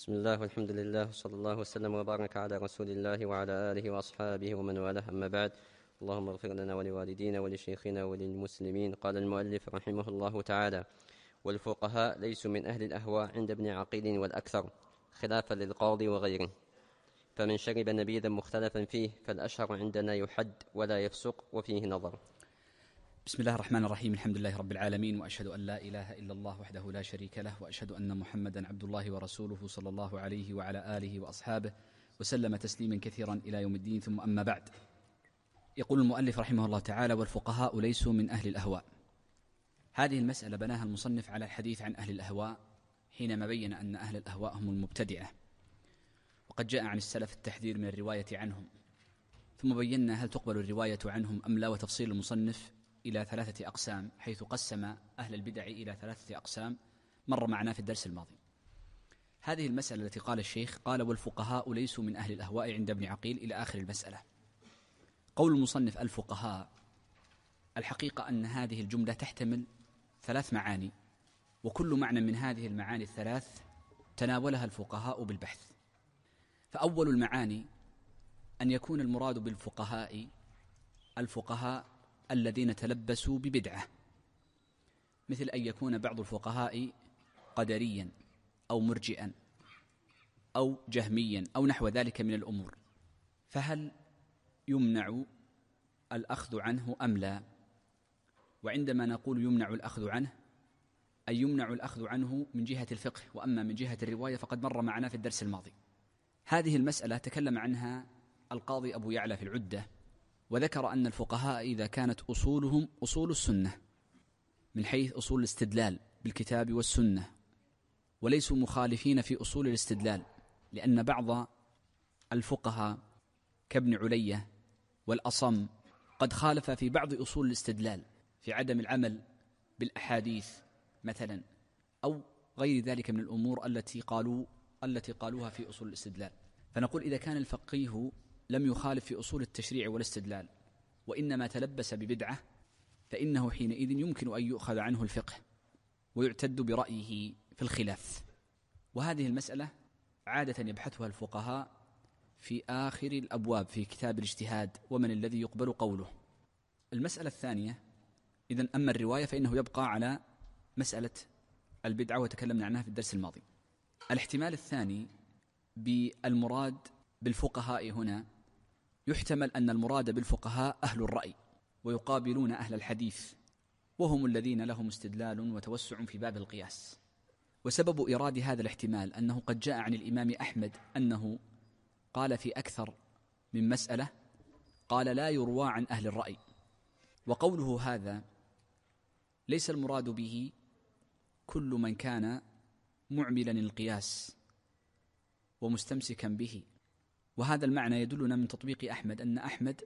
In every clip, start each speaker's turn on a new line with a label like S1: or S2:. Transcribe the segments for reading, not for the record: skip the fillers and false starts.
S1: بسم الله والحمد لله وصلى الله وسلم وبارك على رسول الله وعلى آله وأصحابه ومن والاه، أما بعد. اللهم اغفر لنا ولوالدينا ولشيخنا وللمسلمين. قال المؤلف رحمه الله تعالى: والفقهاء ليسوا من أهل الأهواء عند ابن عقيل والأكثر، خلافا للقاضي وغيره، فمن شرب نبيذا مختلفا فيه فالأشهر عندنا يحد ولا يفسق وفيه نظر.
S2: بسم الله الرحمن الرحيم. الحمد لله رب العالمين، وأشهد أن لا إله إلا الله وحده لا شريك له، وأشهد أن محمدا عبد الله ورسوله صلى الله عليه وعلى آله وأصحابه وسلم تسليما كثيرا إلى يوم الدين. ثم أما بعد، يقول المؤلف رحمه الله تعالى: والفقهاء ليسوا من أهل الأهواء. هذه المسألة بناها المصنف على الحديث عن أهل الأهواء حينما بين أن أهل الأهواء هم المبتدعة، وقد جاء عن السلف التحذير من الرواية عنهم، ثم بينا هل تقبل الرواية عنهم أم لا، وتفصيل المصنف إلى 3 أقسام، حيث قسم أهل البدع إلى 3 أقسام مر معنا في الدرس الماضي. هذه المسألة التي قال الشيخ قال: والفقهاء ليسوا من أهل الأهواء عند ابن عقيل إلى آخر المسألة. قول المصنف الفقهاء، الحقيقة أن هذه الجملة تحتمل 3 معاني، وكل معنى من هذه المعاني ال3 تناولها الفقهاء بالبحث. فأول المعاني أن يكون المراد بالفقهاء الفقهاء الذين تلبسوا ببدعة، مثل أن يكون بعض الفقهاء قدريا أو مرجئا أو جهميا أو نحو ذلك من الأمور، فهل يمنع الأخذ عنه أم لا؟ وعندما نقول يمنع الأخذ عنه، أي يمنع الأخذ عنه من جهة الفقه، وأما من جهة الرواية فقد مر معنا في الدرس الماضي. هذه المسألة تكلم عنها القاضي أبو يعلى في العدة، وذكر أن الفقهاء إذا كانت أصولهم أصول السنة من حيث أصول الاستدلال بالكتاب والسنة، وليسوا مخالفين في أصول الاستدلال، لأن بعض الفقهاء كابن علية والأصم قد خالف في بعض أصول الاستدلال في عدم العمل بالأحاديث مثلا، أو غير ذلك من الأمور التي قالوها في أصول الاستدلال. فنقول إذا كان الفقيه لم يخالف في أصول التشريع والاستدلال، وإنما تلبس ببدعة، فإنه حينئذ يمكن أن يؤخذ عنه الفقه ويعتد برأيه في الخلاف. وهذه المسألة عادة يبحثها الفقهاء في آخر الأبواب في كتاب الاجتهاد ومن الذي يقبل قوله. المسألة الثانية، إذن أما الرواية فإنه يبقى على مسألة البدعة وتكلمنا عنها في الدرس الماضي. الاحتمال الثاني بالمراد بالفقهاء هنا، يحتمل أن المراد بالفقهاء أهل الرأي، ويقابلون أهل الحديث، وهم الذين لهم استدلال وتوسع في باب القياس. وسبب إيراد هذا الاحتمال أنه قد جاء عن الإمام أحمد أنه قال في أكثر من مسألة، قال لا يروى عن أهل الرأي. وقوله هذا ليس المراد به كل من كان معملا القياس ومستمسكا به، وهذا المعنى يدلنا من تطبيق أحمد أن أحمد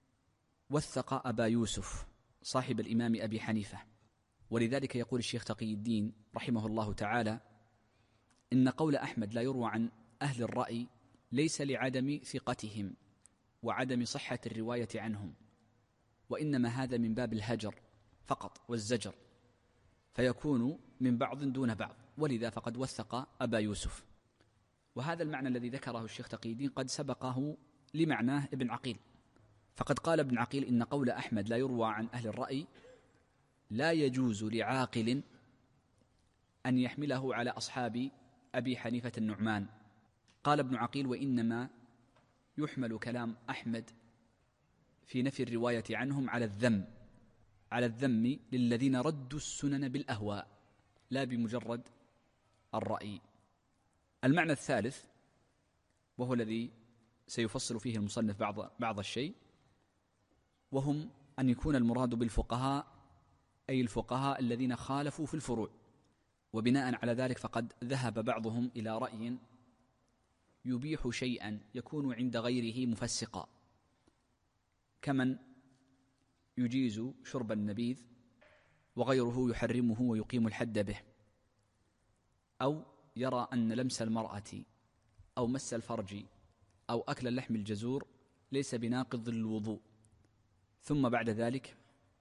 S2: وثق أبا يوسف صاحب الإمام أبي حنيفة، ولذلك يقول الشيخ تقي الدين رحمه الله تعالى: إن قول أحمد لا يروى عن أهل الرأي ليس لعدم ثقتهم وعدم صحة الرواية عنهم، وإنما هذا من باب الهجر فقط والزجر، فيكون من بعض دون بعض، ولذا فقد وثق أبا يوسف. وهذا المعنى الذي ذكره الشيخ تقي الدين قد سبقه لمعناه ابن عقيل، فقد قال ابن عقيل إن قول أحمد لا يروى عن أهل الرأي لا يجوز لعاقل أن يحمله على أصحاب أبي حنيفة النعمان. قال ابن عقيل: وإنما يحمل كلام أحمد في نفي الرواية عنهم على الذم للذين ردوا السنن بالأهواء، لا بمجرد الرأي. المعنى الثالث، وهو الذي سيفصل فيه المصنف بعض الشيء، وهم أن يكون المراد بالفقهاء أي الفقهاء الذين خالفوا في الفروع، وبناء على ذلك فقد ذهب بعضهم إلى رأي يبيح شيئا يكون عند غيره مفسقا، كمن يجيز شرب النبيذ وغيره يحرمه ويقيم الحد به، أو يرى أن لمس المرأة أو مس الفرج أو أكل اللحم الجزور ليس بناقض للوضوء، ثم بعد ذلك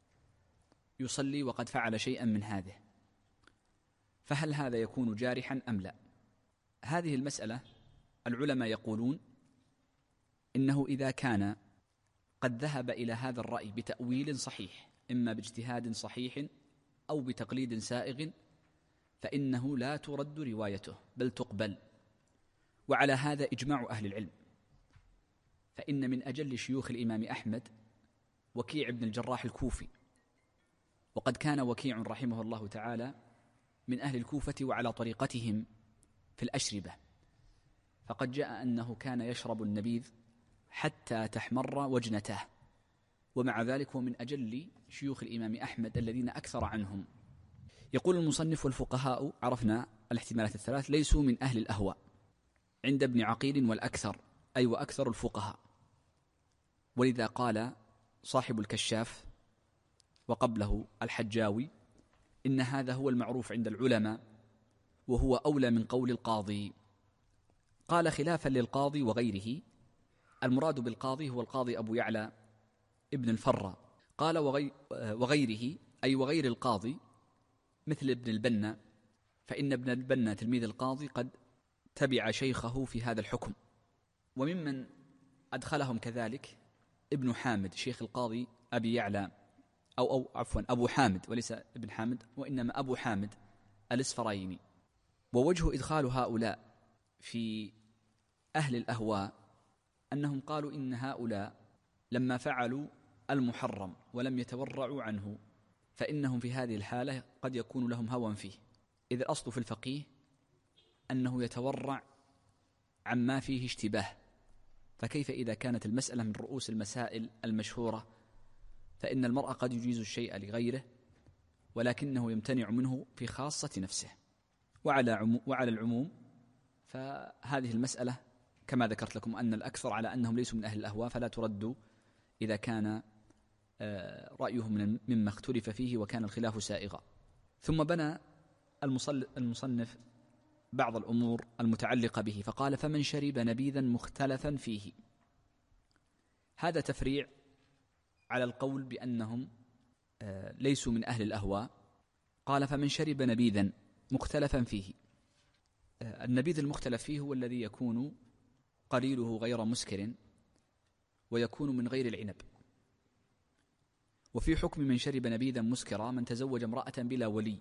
S2: يصلي وقد فعل شيئا من هذه، فهل هذا يكون جارحا أم لا؟ هذه المسألة العلماء يقولون إنه إذا كان قد ذهب إلى هذا الرأي بتأويل صحيح، إما باجتهاد صحيح أو بتقليد سائغ، فإنه لا ترد روايته بل تقبل. وعلى هذا إجماع أهل العلم. فإن من أجل شيوخ الإمام أحمد وكيع بن الجراح الكوفي، وقد كان وكيع رحمه الله تعالى من أهل الكوفة وعلى طريقتهم في الأشربة، فقد جاء أنه كان يشرب النبيذ حتى تحمر وجنته، ومع ذلك هو من أجل شيوخ الإمام أحمد الذين أكثر عنهم. يقول المصنف: والفقهاء، عرفنا الاحتمالات الثلاث، ليسوا من أهل الأهواء عند ابن عقيل والأكثر، أي وأكثر الفقهاء. ولذا قال صاحب الكشاف وقبله الحجاوي: إن هذا هو المعروف عند العلماء، وهو أولى من قول القاضي. قال خلافا للقاضي وغيره، المراد بالقاضي هو القاضي أبو يعلى ابن الفرة. قال وغيره أي وغير القاضي، مثل ابن البنا، فإن ابن البنا تلميذ القاضي قد تبع شيخه في هذا الحكم. وممن أدخلهم كذلك ابن حامد شيخ القاضي أبي يعلى، أو عفوا أبو حامد، وليس ابن حامد وإنما أبو حامد الإسفرايني. ووجه إدخال هؤلاء في أهل الأهواء أنهم قالوا إن هؤلاء لما فعلوا المحرم ولم يتورعوا عنه، فإنهم في هذه الحالة قد يكون لهم هوى فيه، إذ الأصل في الفقيه أنه يتورع عما فيه اشتباه. فكيف إذا كانت المسألة من رؤوس المسائل المشهورة، فإن المرء قد يجيز الشيء لغيره ولكنه يمتنع منه في خاصة نفسه. وعلى العموم فهذه المسألة كما ذكرت لكم أن الأكثر على أنهم ليسوا من أهل الأهواء، فلا ترد إذا كان رأيهم مما اختلف فيه وكان الخلاف سائغا. ثم بنى المصنف بعض الأمور المتعلقة به، فقال: فمن شرب نبيذا مختلفا فيه. هذا تفريع على القول بأنهم ليسوا من أهل الأهواء. قال: فمن شرب نبيذا مختلفا فيه. النبيذ المختلف فيه هو الذي يكون قليله غير مسكر ويكون من غير العنب. وفي حكم من شرب نبيذا مسكرا من تزوج امرأة بلا ولي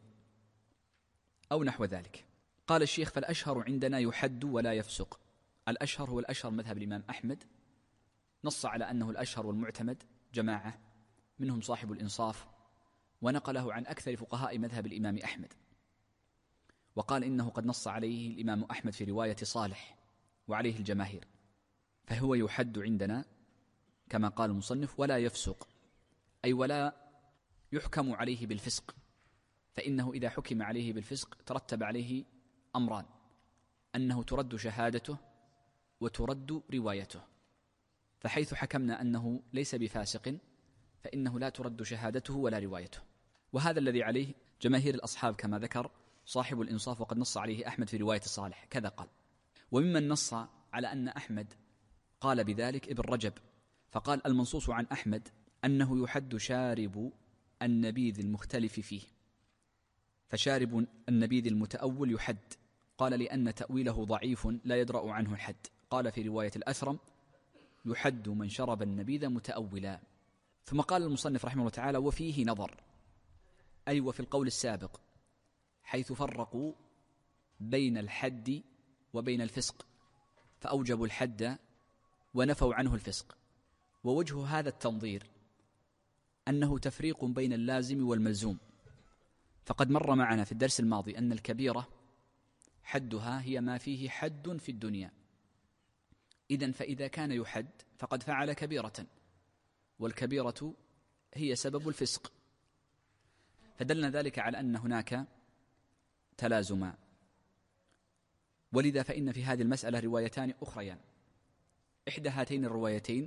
S2: أو نحو ذلك. قال الشيخ: فالأشهر عندنا يحد ولا يفسق. الأشهر هو الأشهر مذهب الإمام أحمد، نص على أنه الأشهر والمعتمد جماعة منهم صاحب الإنصاف، ونقله عن أكثر فقهاء مذهب الإمام أحمد، وقال إنه قد نص عليه الإمام أحمد في رواية صالح وعليه الجماهير، فهو يحد عندنا كما قال المصنف ولا يفسق، أي ولا يحكم عليه بالفسق، فإنه إذا حكم عليه بالفسق ترتب عليه أمران: أنه ترد شهادته وترد روايته. فحيث حكمنا أنه ليس بفاسق فإنه لا ترد شهادته ولا روايته، وهذا الذي عليه جماهير الأصحاب كما ذكر صاحب الإنصاف، وقد نص عليه أحمد في رواية صالح كذا قال. وممن نص على أن أحمد قال بذلك ابن رجب، فقال: المنصوص عن أحمد أنه يحد شارب النبيذ المختلف فيه، فشارب النبيذ المتأول يحد. قال: لأن تأويله ضعيف لا يدرأ عنه الحد. قال في رواية الأثرم: يحد من شرب النبيذ متأولا. ثم قال المصنف رحمه الله تعالى: وفيه نظر، أي وفي القول السابق، حيث فرقوا بين الحد وبين الفسق، فأوجبوا الحد ونفوا عنه الفسق. ووجه هذا التنظير أنه تفريق بين اللازم والملزوم، فقد مر معنا في الدرس الماضي أن الكبيرة حدها هي ما فيه حد في الدنيا، إذن فإذا كان يحد فقد فعل كبيرة، والكبيرة هي سبب الفسق، فدلنا ذلك على أن هناك تلازما. ولذا فإن في هذه المسألة روايتان أخريان، إحدى هاتين الروايتين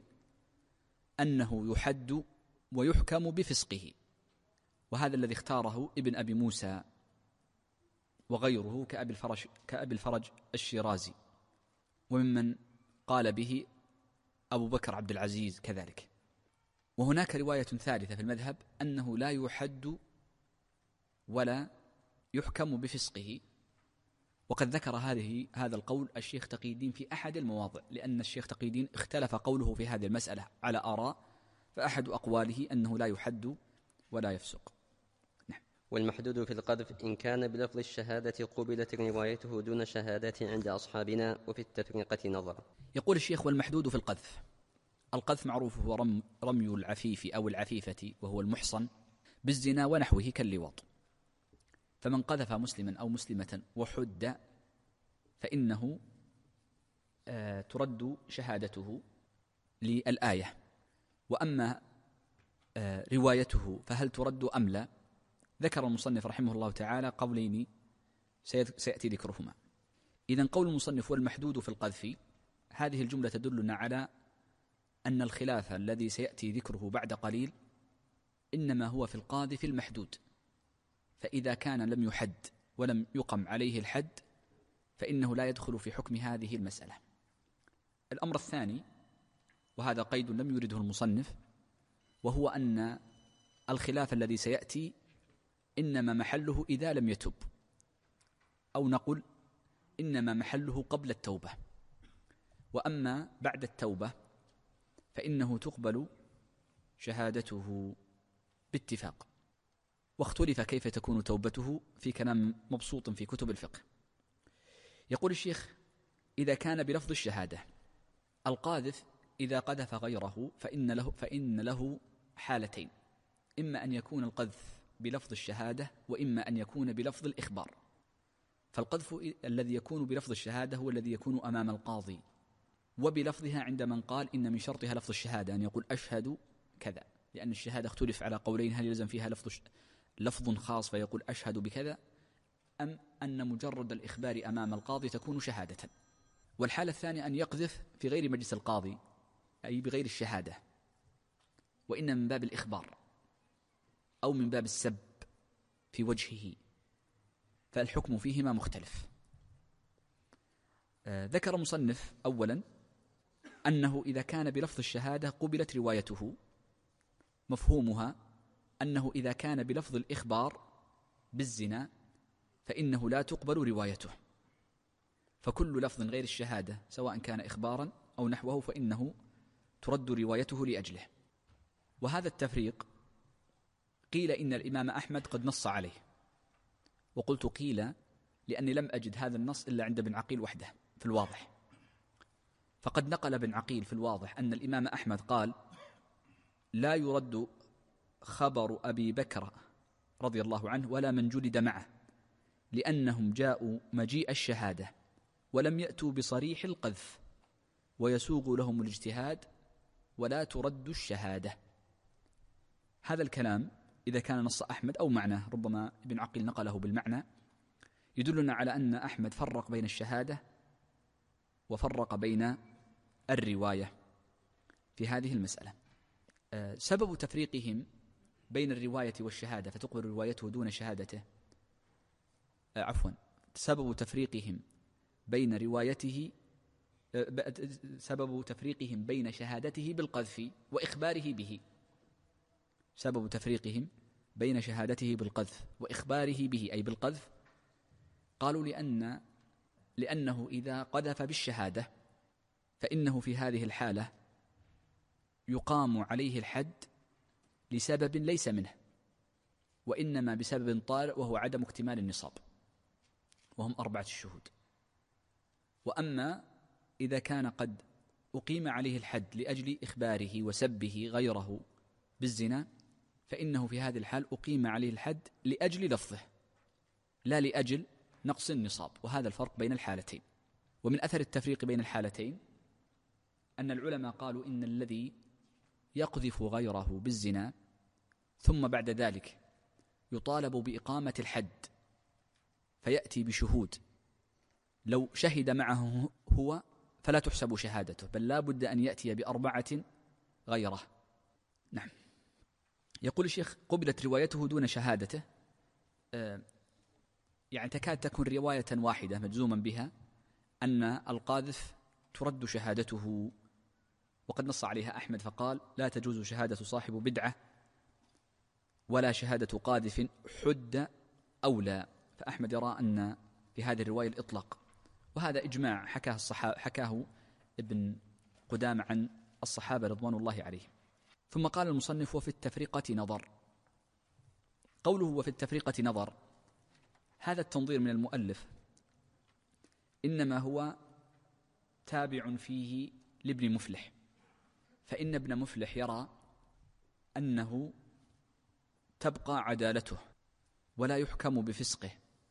S2: أنه يحد ويحكم بفسقه، وهذا الذي اختاره ابن أبي موسى وغيره كأبي الفرج الشيرازي، وممن قال به أبو بكر عبد العزيز كذلك. وهناك رواية ثالثة في المذهب أنه لا يحد ولا يحكم بفسقه، وقد ذكر هذا القول الشيخ تقي الدين في أحد المواضع، لأن الشيخ تقي الدين اختلف قوله في هذه المسألة على آراء، فأحد أقواله أنه لا يحد ولا يفسق. نعم.
S1: والمحدود في القذف إن كان بلفظ الشهادة قبلت روايته دون شهادته عند أصحابنا، وفي التفرقة نظر.
S2: يقول الشيخ: والمحدود في القذف. القذف معروف هو رمي العفيف أو العفيفة وهو المحصن بالزنا ونحوه كاللواط. فمن قذف مسلما أو مسلمة وحد فإنه ترد شهادته للآية. وأما روايته فهل ترد أم لا، ذكر المصنف رحمه الله تعالى قولين سيأتي ذكرهما. إذن قول المصنف: والمحدود في القذف، هذه الجملة تدلنا على أن الخلاف الذي سيأتي ذكره بعد قليل إنما هو في القاذف المحدود، فإذا كان لم يحد ولم يقم عليه الحد فإنه لا يدخل في حكم هذه المسألة. الأمر الثاني، وهذا قيد لم يرده المصنف، وهو أن الخلاف الذي سيأتي إنما محله إذا لم يتب، أو نقول إنما محله قبل التوبة. وأما بعد التوبة فإنه تقبل شهادته باتفاق. واختلف كيف تكون توبته في كلام مبسوط في كتب الفقه. يقول الشيخ: إذا كان بلفظ الشهادة، القاذف إذا قذف غيره فإن له حالتين: إما أن يكون القذف بلفظ الشهادة، وإما أن يكون بلفظ الإخبار. فالقذف الذي يكون بلفظ الشهادة هو الذي يكون أمام القاضي وبلفظها، عند من قال إن من شرطها لفظ الشهادة أن يقول أشهد كذا، لأن الشهادة اختلف على قولين: هل يلزم فيها لفظ خاص فيقول أشهد بكذا، أم أن مجرد الإخبار أمام القاضي تكون شهادة. والحالة الثانية أن يقذف في غير مجلس القاضي، أي بغير الشهادة، وإن من باب الإخبار أو من باب السب في وجهه، فالحكم فيهما مختلف. ذكر مصنف أولا أنه إذا كان بلفظ الشهادة قبلت روايته، مفهومها أنه إذا كان بلفظ الإخبار بالزنا فإنه لا تقبل روايته، فكل لفظ غير الشهادة سواء كان إخبارا أو نحوه فإنه ترد روايته لأجله. وهذا التفريق قيل إن الإمام أحمد قد نص عليه، وقلت قيل لأني لم أجد هذا النص إلا عند ابن عقيل وحده في الواضح. فقد نقل ابن عقيل في الواضح أن الإمام أحمد قال: لا يرد خبر أبي بكر رضي الله عنه ولا من جلد معه، لأنهم جاءوا مجيء الشهادة ولم يأتوا بصريح القذف، ويسوغ لهم الاجتهاد ولا ترد الشهادة. هذا الكلام إذا كان نص أحمد أو معناه، ربما ابن عقيل نقله بالمعنى، يدلنا على أن أحمد فرق بين الشهادة وفرق بين الرواية في هذه المسألة. سبب تفريقهم بين الرواية والشهادة فتقبل روايته دون شهادته، سبب تفريقهم بين روايته، سبب تفريقهم بين شهادته بالقذف وإخباره به، سبب تفريقهم بين شهادته بالقذف وإخباره به أي بالقذف، قالوا لأنه إذا قذف بالشهادة فإنه في هذه الحالة يقام عليه الحد لسبب ليس منه، وإنما بسبب طارئ وهو عدم اكتمال النصاب، وهم 4 الشهود. وأما إذا كان قد أقيم عليه الحد لأجل إخباره وسبه غيره بالزنا فإنه في هذه الحال أقيم عليه الحد لأجل لفظه لا لأجل نقص النصاب، وهذا الفرق بين الحالتين. ومن أثر التفريق بين الحالتين أن العلماء قالوا إن الذي يقذف غيره بالزنا ثم بعد ذلك يطالب بإقامة الحد فيأتي بشهود، لو شهد معه هو فلا تحسب شهادته، بل لا بد أن يأتي ب4 غيره. نعم. يقول الشيخ: قبلت روايته دون شهادته، يعني تكاد تكون رواية واحدة مجزوما بها أن القاذف ترد شهادته، وقد نص عليها أحمد فقال: لا تجوز شهادة صاحب بدعة ولا شهادة قاذف حد أولى. فأحمد يرى أن لهذه الرواية الإطلاق، وهذا إجماع حكاه ابن قدامة عن الصحابة رضوان الله عليهم. ثم قال المصنف: وفي التفرقة نظر. قوله وفي التفرقة نظر، هذا التنظير من المؤلف إنما هو تابع فيه لابن مفلح، فإن ابن مفلح يرى أنه تبقى عدالته ولا يحكم بفسقه،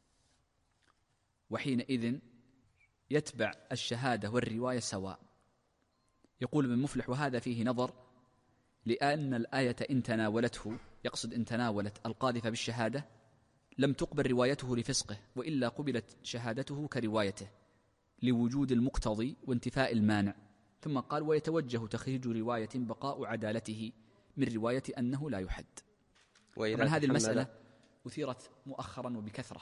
S2: وحينئذ يتبع الشهادة والرواية سواء. يقول ابن مفلح: وهذا فيه نظر، لأن الآية إن تناولته، يقصد إن تناولت القاذف بالشهادة، لم تقبل روايته لفسقه، وإلا قبلت شهادته كروايته لوجود المقتضي وانتفاء المانع. ثم قال: ويتوجه تخريج رواية بقاء عدالته من رواية أنه لا يحد. طبعا هذه المسألة أثيرت مؤخرا وبكثرة،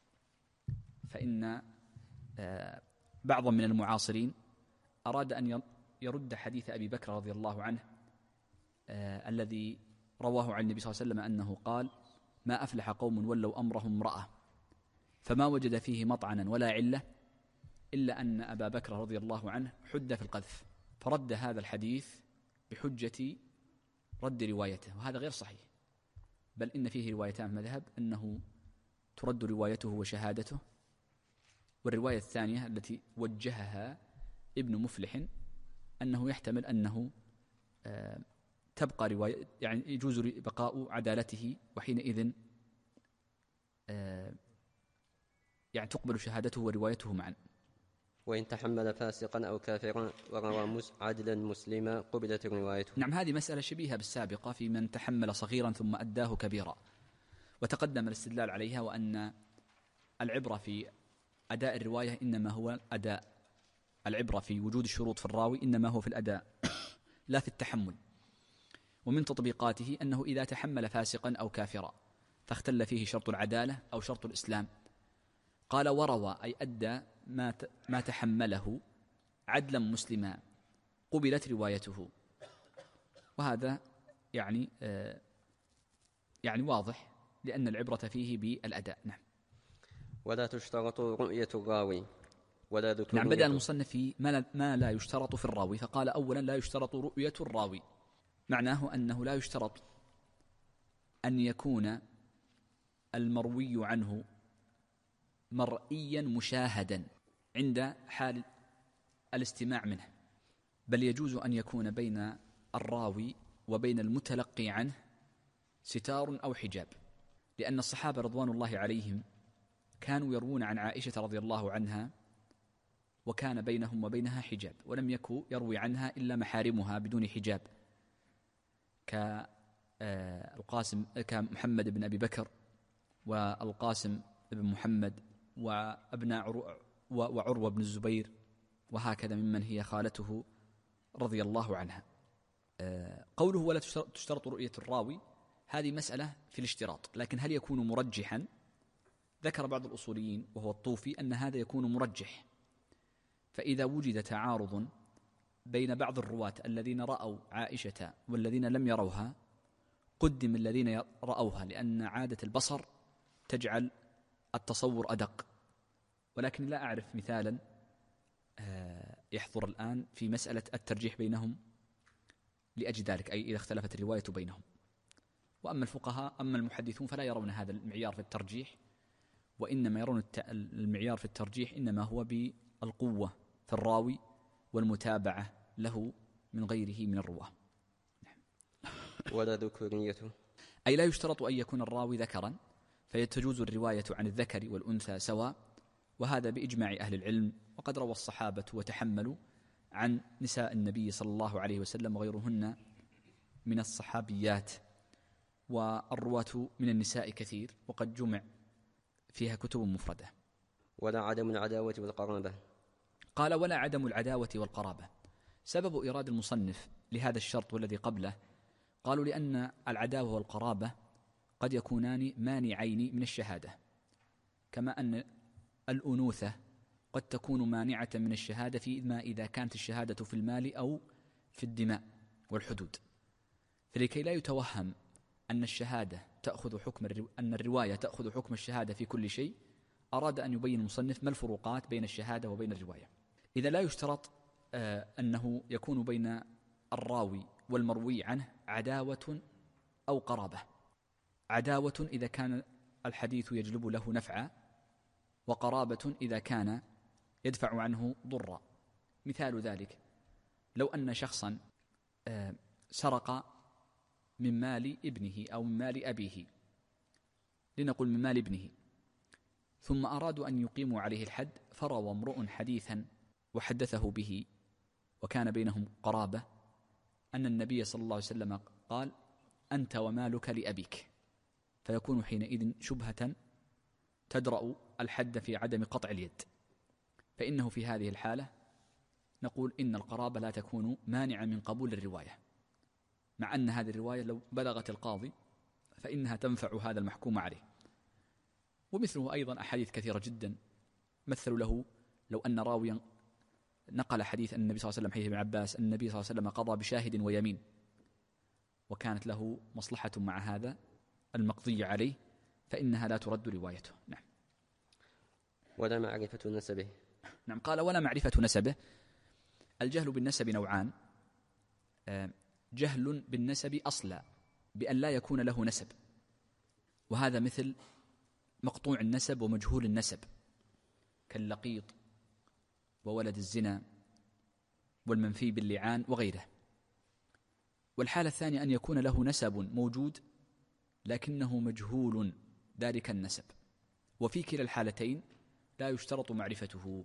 S2: فإن بعضا من المعاصرين أراد أن يرد حديث أبي بكر رضي الله عنه الذي رواه عن النبي صلى الله عليه وسلم أنه قال: ما أفلح قوم ولوا أمرهم امرأة فما وجد فيه مطعنا ولا علة إلا أن أبا بكر رضي الله عنه حد في القذف، فرد هذا الحديث بحجة رد روايته، وهذا غير صحيح، بل إن فيه روايتان مذهب أنه ترد روايته وشهادته، والرواية الثانية التي وجهها ابن مفلح أنه يحتمل أنه تبقى رواية، يعني يجوز بقاء عدالته، وحينئذ يعني تقبل شهادته وروايته معا.
S1: وإن تحمل فاسقا أو كافرا وروى عدلا مسلما قبلت روايته.
S2: نعم، هذه مسألة شبيهة بالسابقة في من تحمل صغيرا ثم أداه كبيرا، وتقدم الاستدلال عليها، وأن العبرة في أداء الرواية إنما هو أداء، العبرة في وجود الشروط في الراوي إنما هو في الأداء لا في التحمل. ومن تطبيقاته أنه إذا تحمل فاسقا أو كافرا فاختل فيه شرط العدالة أو شرط الإسلام، قال وروى أي أدى ما تحمله عدلا مسلما قبلت روايته، وهذا يعني واضح، لأن العبرة فيه بالأداء. نعم.
S1: ولا تشترط رؤية الراوي ولا ذكر.
S2: نعم، بدأ المصنف في ما لا يشترط في الراوي، فقال أولا لا يشترط رؤية الراوي، معناه أنه لا يشترط أن يكون المروي عنه مرئيا مشاهدا عند حال الاستماع منه، بل يجوز أن يكون بين الراوي وبين المتلقي عنه ستار أو حجاب، لأن الصحابة رضوان الله عليهم كانوا يروون عن عائشة رضي الله عنها وكان بينهم وبينها حجاب، ولم يكن يروي عنها إلا محارمها بدون حجاب، كمحمد بن أبي بكر والقاسم بن محمد وأبناء وعروة بن الزبير، وهكذا ممن هي خالته رضي الله عنها. قوله ولا تشترط رؤية الراوي، هذه مسألة في الاشتراط، لكن هل يكون مرجحا؟ ذكر بعض الأصوليين وهو الطوفي أن هذا يكون مرجح، فإذا وجد تعارض بين بعض الرواة الذين رأوا عائشة والذين لم يروها قدم الذين رأوها، لأن عادة البصر تجعل التصور أدق، ولكن لا أعرف مثالا يحضر الآن في مسألة الترجيح بينهم لأجل ذلك، أي إذا اختلفت الرواية بينهم. وأما الفقهاء أما المحدثون فلا يرون هذا المعيار في الترجيح، وإنما يرون المعيار في الترجيح إنما هو بالقوة في الراوي والمتابعة له من غيره من الرواة.
S1: ولا ذكوريته،
S2: أي لا يشترط أن يكون الراوي ذكرا، فيتجوز الرواية عن الذكر والأنثى سواء، وهذا بإجماع أهل العلم، وقد روى الصحابة وتحملوا عن نساء النبي صلى الله عليه وسلم وغيرهن من الصحابيات، والرواة من النساء كثير، وقد جمع فيها كتب مفردة.
S1: ولا عدم العداوة والقرابة،
S2: قال ولا عدم العداوة والقرابة. سبب إيراد المصنف لهذا الشرط والذي قبله، قالوا لأن العداوة والقرابة قد يكونان مانعين من الشهادة، كما أن الأنوثة قد تكون مانعة من الشهادة فيما إذا كانت الشهادة في المال أو في الدماء والحدود. فلكي لا يتوهم أن الشهادة تأخذ حكم أن الرواية تأخذ حكم الشهادة في كل شيء، أراد أن يبين المصنف ما الفروقات بين الشهادة وبين الرواية. إذا لا يشترط أنه يكون بين الراوي والمروي عنه عداوة أو قرابة. عداوة إذا كان الحديث يجلب له نفعا، وقرابة إذا كان يدفع عنه ضرا. مثال ذلك لو أن شخصا سرق من مال ابنه أو من مال أبيه، لنقل من مال ابنه، ثم أرادوا أن يقيموا عليه الحد، فروى امرؤ حديثا وحدثه به وكان بينهم قرابة أن النبي صلى الله عليه وسلم قال: أنت ومالك لأبيك، فيكون حينئذ شبهة تدرأ الحد في عدم قطع اليد. فإنه في هذه الحالة نقول إن القرابة لا تكون مانعة من قبول الرواية، مع أن هذه الرواية لو بلغت القاضي فإنها تنفع هذا المحكوم عليه. ومثله أيضا أحاديث كثيرة جدا مثلوا له لو أن راويا نقل حديث النبي صلى الله عليه وسلم، حديث ابن عباس أن النبي صلى الله عليه وسلم قضى بشاهد ويمين، وكانت له مصلحة مع هذا المقضي عليه، فإنها لا ترد روايته. نعم.
S1: ولا معرفة نسبه.
S2: نعم، قال: ولا معرفة نسبه. الجهل بالنسب نوعان: جهل بالنسب أصلا بأن لا يكون له نسب، وهذا مثل مقطوع النسب ومجهول النسب كاللقيط وولد الزنا والمنفي باللعان وغيره. والحالة الثانية أن يكون له نسب موجود لكنه مجهول ذلك النسب، وفي كلا الحالتين لا يشترط معرفته.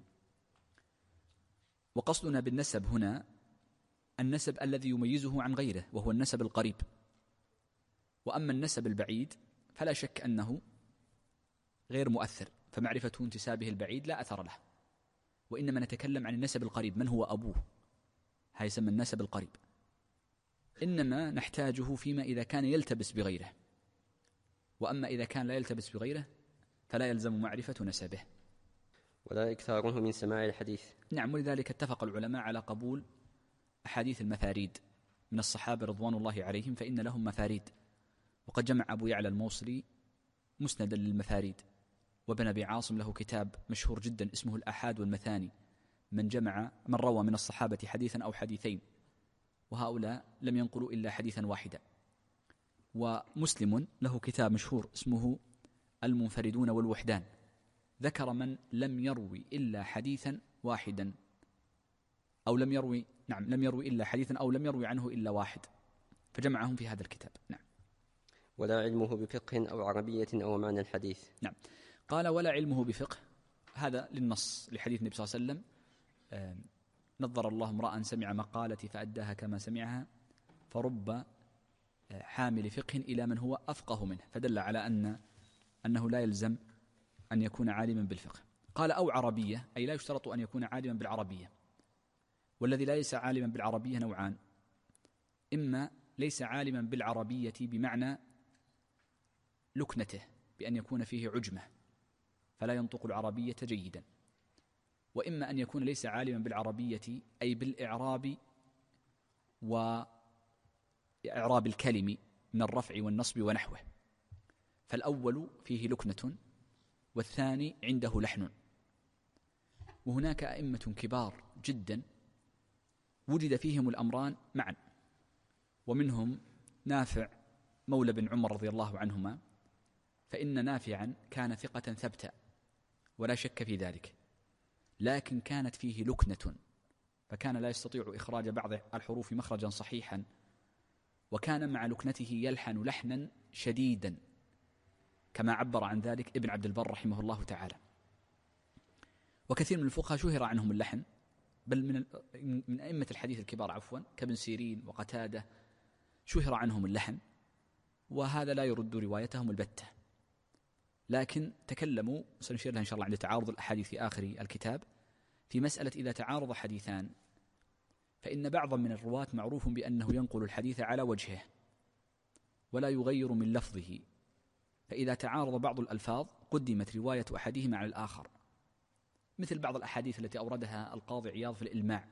S2: وقصدنا بالنسب هنا النسب الذي يميزه عن غيره، وهو النسب القريب. وأما النسب البعيد فلا شك أنه غير مؤثر، فمعرفة انتسابه البعيد لا أثر له، وإنما نتكلم عن النسب القريب، من هو أبوه، هذا يسمى النسب القريب. إنما نحتاجه فيما إذا كان يلتبس بغيره، وأما إذا كان لا يلتبس بغيره فلا يلزم معرفة نسبه.
S1: ولا إكثاره من سماع الحديث.
S2: نعم، ولذلك اتفق العلماء على قبول أحاديث المفاريد من الصحابة رضوان الله عليهم، فإن لهم مفاريد. وقد جمع أبو يعلى الموصلي مسندا للمفاريد، وابن أبي عاصم له كتاب مشهور جدا اسمه الأحاد والمثاني، من روى من الصحابة حديثا أو حديثين، وهؤلاء لم ينقلوا إلا حديثا واحدا. ومسلم له كتاب مشهور اسمه المنفردون والوحدان، ذكر من لم يروي إلا حديثا واحدا، أو لم يروي إلا حديثا أو لم يروي عنه إلا واحد، فجمعهم في هذا الكتاب. نعم.
S1: ولا علمه بفقه أو عربية أو معنى الحديث.
S2: نعم، قال: ولا علمه بفقه، هذا للنص لحديث النبي صلى الله عليه وسلم: نظر الله امرأ سمع مقالتي فأداها كما سمعها، فرب حامل فقه إلى من هو أفقه منه، فدل على أنه لا يلزم أن يكون عالما بالفقه. قال: أو عربية، أي لا يشترط أن يكون عالما بالعربية. والذي ليس عالما بالعربية نوعان: إما ليس عالما بالعربية بمعنى لكنته، بأن يكون فيه عجمة فلا ينطق العربية جيدا، وإما أن يكون ليس عالما بالعربية أي بالإعراب وإعراب الكلم من الرفع والنصب ونحوه، فالأول فيه لكنة والثاني عنده لحن. وهناك أئمة كبار جدا وجد فيهم الأمران معا، ومنهم نافع مولى بن عمر رضي الله عنهما، فإن نافعا كان ثقة ثبتا ولا شك في ذلك، لكن كانت فيه لكنة، فكان لا يستطيع إخراج بعض الحروف مخرجا صحيحا، وكان مع لكنته يلحن لحنا شديدا، كما عبر عن ذلك ابن عبد البر رحمه الله تعالى. وكثير من الفقهاء شهر عنهم اللحن، بل من أئمة الحديث الكبار كابن سيرين وقتادة شهر عنهم اللحن، وهذا لا يرد روايتهم البتة. لكن تكلموا، سنشير لها إن شاء الله عند تعارض الأحاديث في آخر الكتاب، في مسألة إذا تعارض حديثان، فإن بعضا من الرواة معروف بأنه ينقل الحديث على وجهه ولا يغير من لفظه، فإذا تعارض بعض الألفاظ قدمت رواية أحدهما على الآخر، مثل بعض الأحاديث التي أوردها القاضي عياض في الإلماع،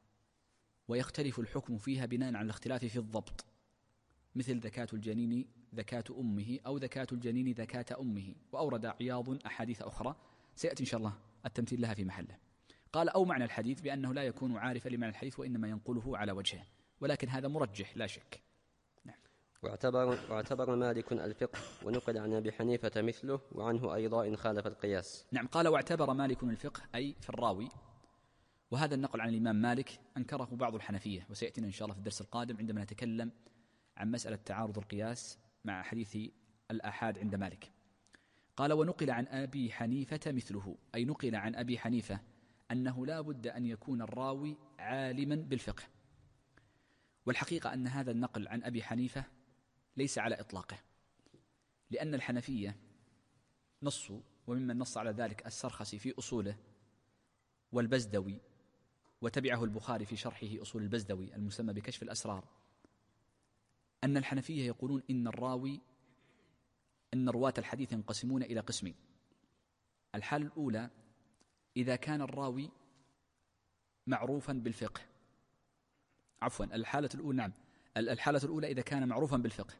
S2: ويختلف الحكم فيها بناء على الاختلاف في الضبط، مثل ذكاة الجنين ذكاة أمه أو ذكاة الجنين ذكاة أمه. وأورد عياض أحاديث أخرى سيأتي إن شاء الله التمثيل لها في محله. قال أو معنى الحديث بأنه لا يكون عارفا لمعنى الحديث وإنما ينقله على وجهه، ولكن هذا مرجح لا شك. نعم.
S1: واعتبر مالك الفقه ونقل عن أبي حنيفة مثله وعنه أيضا إن خالف القياس.
S2: نعم. قال واعتبر مالك الفقه أي في الراوي، وهذا النقل عن الإمام مالك أنكره بعض الحنفية، وسيأتينا إن شاء الله في الدرس القادم عندما نتكلم عن مسألة تعارض القياس مع حديث الآحاد عند مالك. قال ونقل عن أبي حنيفة مثله، أي نقل عن أبي حنيفة أنه لا بد أن يكون الراوي عالما بالفقه. والحقيقة أن هذا النقل عن أبي حنيفة ليس على إطلاقه، لأن الحنفية نصوا، وممن نص على ذلك السرخسي في أصوله والبزدوي، وتبعه البخاري في شرحه أصول البزدوي المسمى بكشف الأسرار، أن الحنفية يقولون إن رواة الحديث ينقسمون إلى قسمين. الحالة الأولى إذا كان الراوي معروفا بالفقه، الحالة الأولى إذا كان معروفا بالفقه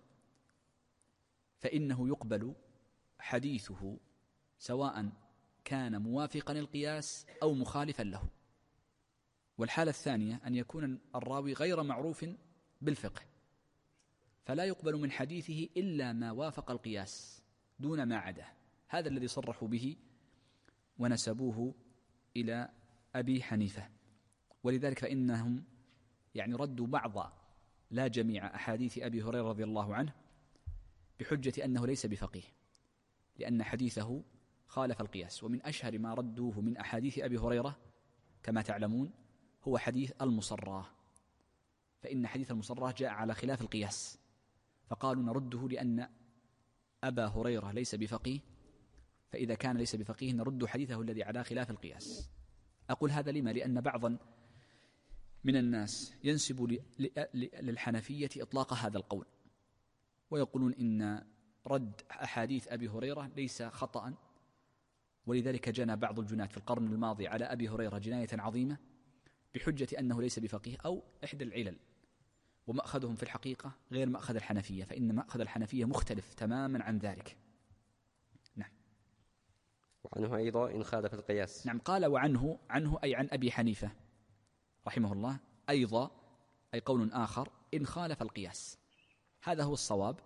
S2: فإنه يقبل حديثه سواء كان موافقا القياس أو مخالفا له. والحالة الثانية أن يكون الراوي غير معروف بالفقه فلا يقبل من حديثه إلا ما وافق القياس دون ما عداه. هذا الذي صرحوا به ونسبوه إلى أبي حنيفة. ولذلك فإنهم ردوا بعض لا جميع أحاديث أبي هريرة رضي الله عنه بحجة أنه ليس بفقيه، لأن حديثه خالف القياس. ومن أشهر ما ردوه من أحاديث أبي هريرة كما تعلمون هو حديث المصراه، فإن حديث المصراه جاء على خلاف القياس، فقالوا نرده لأن أبا هريرة ليس بفقيه، فإذا كان ليس بفقيه نرد حديثه الذي على خلاف القياس. أقول هذا لما؟ لأن بعضا من الناس ينسب للحنفية إطلاق هذا القول، ويقولون إن رد أحاديث أبي هريرة ليس خطأ، ولذلك جنى بعض الجناة في القرن الماضي على أبي هريرة جناية عظيمة بحجة أنه ليس بفقيه أو إحدى العلل. ومأخذهم في الحقيقة غير مأخذ الحنفية، فإن مأخذ الحنفية مختلف تماما عن ذلك. نعم.
S1: وعنه أيضا إن خالف القياس.
S2: نعم. قال وعنه أي عن أبي حنيفة رحمه الله أيضا، أي قول آخر إن خالف القياس. هذا هو الصواب،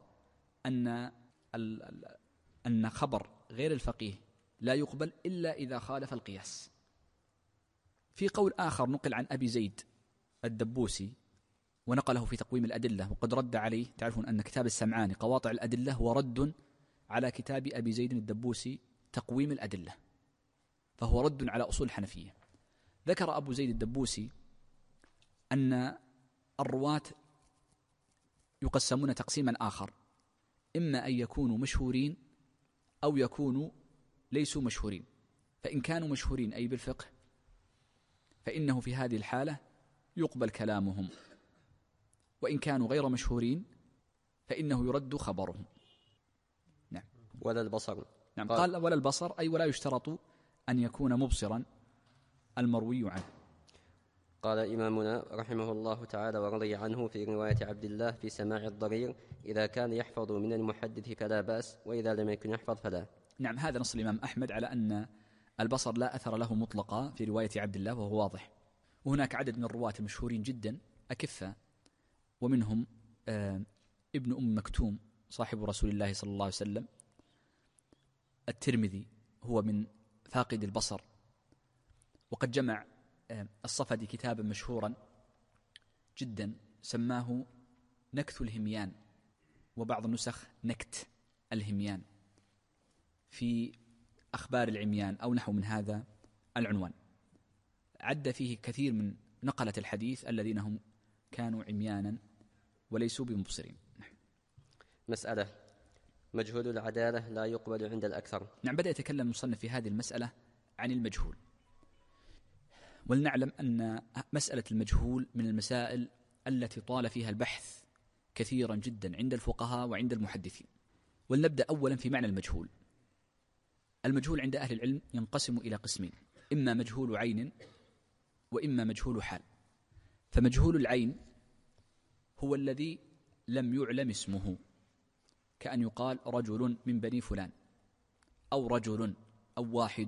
S2: أن خبر غير الفقيه لا يقبل إلا إذا خالف القياس. في قول آخر نقل عن أبي زيد الدبوسي ونقله في تقويم الأدلة، وقد رد عليه. تعرفون أن كتاب السمعاني قواطع الأدلة هو رد على كتاب أبي زيد الدبوسي تقويم الأدلة، فهو رد على أصول الحنفية. ذكر أبو زيد الدبوسي أن الرواة يقسمون تقسيما آخر، إما أن يكونوا مشهورين أو يكونوا ليسوا مشهورين. فإن كانوا مشهورين أي بالفقه فإنه في هذه الحالة يقبل كلامهم، وإن كانوا غير مشهورين فإنه يرد خبرهم. نعم.
S1: ولا البصر.
S2: نعم. قال ولا البصر أي ولا يشترط أن يكون مبصرا المروي عنه.
S1: قال إمامنا رحمه الله تعالى ورضي عنه في رواية عبد الله في سماع الضرير إذا كان يحفظ من المحدث فلا بأس، وإذا لم يكن يحفظ فلا.
S2: نعم. هذا نص الإمام أحمد على أن البصر لا أثر له مطلقا في رواية عبد الله، وهو واضح. وهناك عدد من الرواة المشهورين جدا أكفة، ومنهم ابن أم مكتوم صاحب رسول الله صلى الله عليه وسلم. الترمذي هو من فاقد البصر، وقد جمع الصفدي كتابا مشهورا جدا سماه نكث الهميان، وبعض النسخ نكت الهميان في أخبار العميان أو نحو من هذا العنوان. عد فيه كثير من نقلة الحديث الذين هم كانوا عميانا وليسوا بمبصرين.
S1: مسألة مجهول العدالة لا يقبل عند الأكثر.
S2: نعم. بدأ يتكلم المصنف في هذه المسألة عن المجهول، ولنعلم أن مسألة المجهول من المسائل التي طال فيها البحث كثيرا جدا عند الفقهاء وعند المحدثين. ولنبدأ أولا في معنى المجهول. المجهول عند أهل العلم ينقسم إلى قسمين، إما مجهول عين وإما مجهول حال. فمجهول العين هو الذي لم يعلم اسمه، كأن يقال رجل من بني فلان، أو رجل أو واحد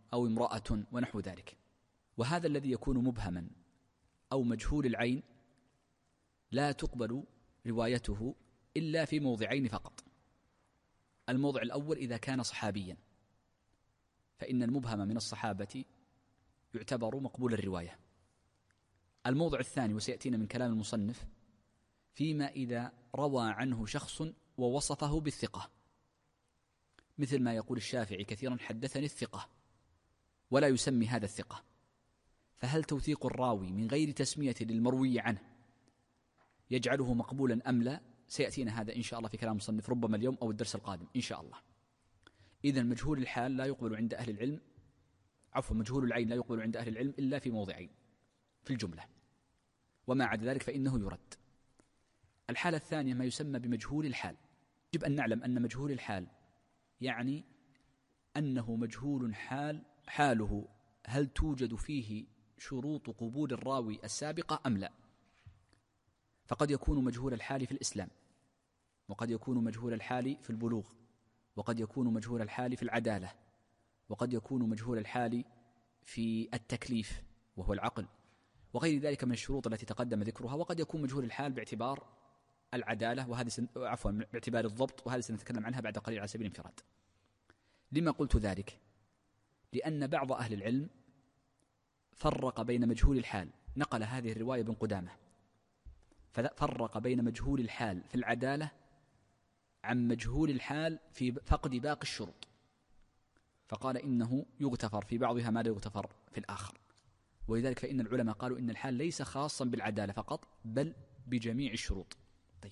S2: أو امرأة ونحو ذلك. وهذا الذي يكون مبهما أو مجهول العين لا تقبل روايته إلا في موضعين فقط. الموضع الأول إذا كان صحابيا، فإن المبهم من الصحابة يعتبر مقبول الرواية. الموضع الثاني وسيأتينا من كلام المصنف فيما إذا روى عنه شخص ووصفه بالثقة، مثل ما يقول الشافعي كثيرا حدثني الثقة ولا يسمي هذا الثقة، فهل توثيق الراوي من غير تسمية للمروي عنه يجعله مقبولا أم لا؟ سيأتينا هذا إن شاء الله في كلام المصنف ربما اليوم أو الدرس القادم إن شاء الله. إذن مجهول الحال لا يقبل عند أهل العلم، مجهول العين لا يقبل عند أهل العلم إلا في موضعين في الجملة، وما عدا ذلك فإنه يرد. الحالة الثانية ما يسمى بمجهول الحال. يجب أن نعلم أن مجهول الحال يعني أنه مجهول حاله هل توجد فيه شروط قبول الراوي السابقة أم لا. فقد يكون مجهول الحال في الإسلام، وقد يكون مجهول الحال في البلوغ، وقد يكون مجهول الحال في العدالة، وقد يكون مجهول الحال في التكليف وهو العقل وغير ذلك من الشروط التي تقدم ذكرها. وقد يكون مجهول الحال باعتبار العدالة وهذه باعتبار الضبط، وهذا سنتكلم عنها بعد قليل على سبيل الانفراد. لما قلت ذلك؟ لأن بعض أهل العلم فرق بين مجهول الحال، نقل هذه الرواية ابن قدامة، ففرق بين مجهول الحال في العدالة عن مجهول الحال في فقد باقي الشروط، فقال إنه يغتفر في بعضها ما لا يغتفر في الآخر. ولذلك فإن العلماء قالوا إن الحال ليس خاصا بالعدالة فقط بل بجميع الشروط. طيب،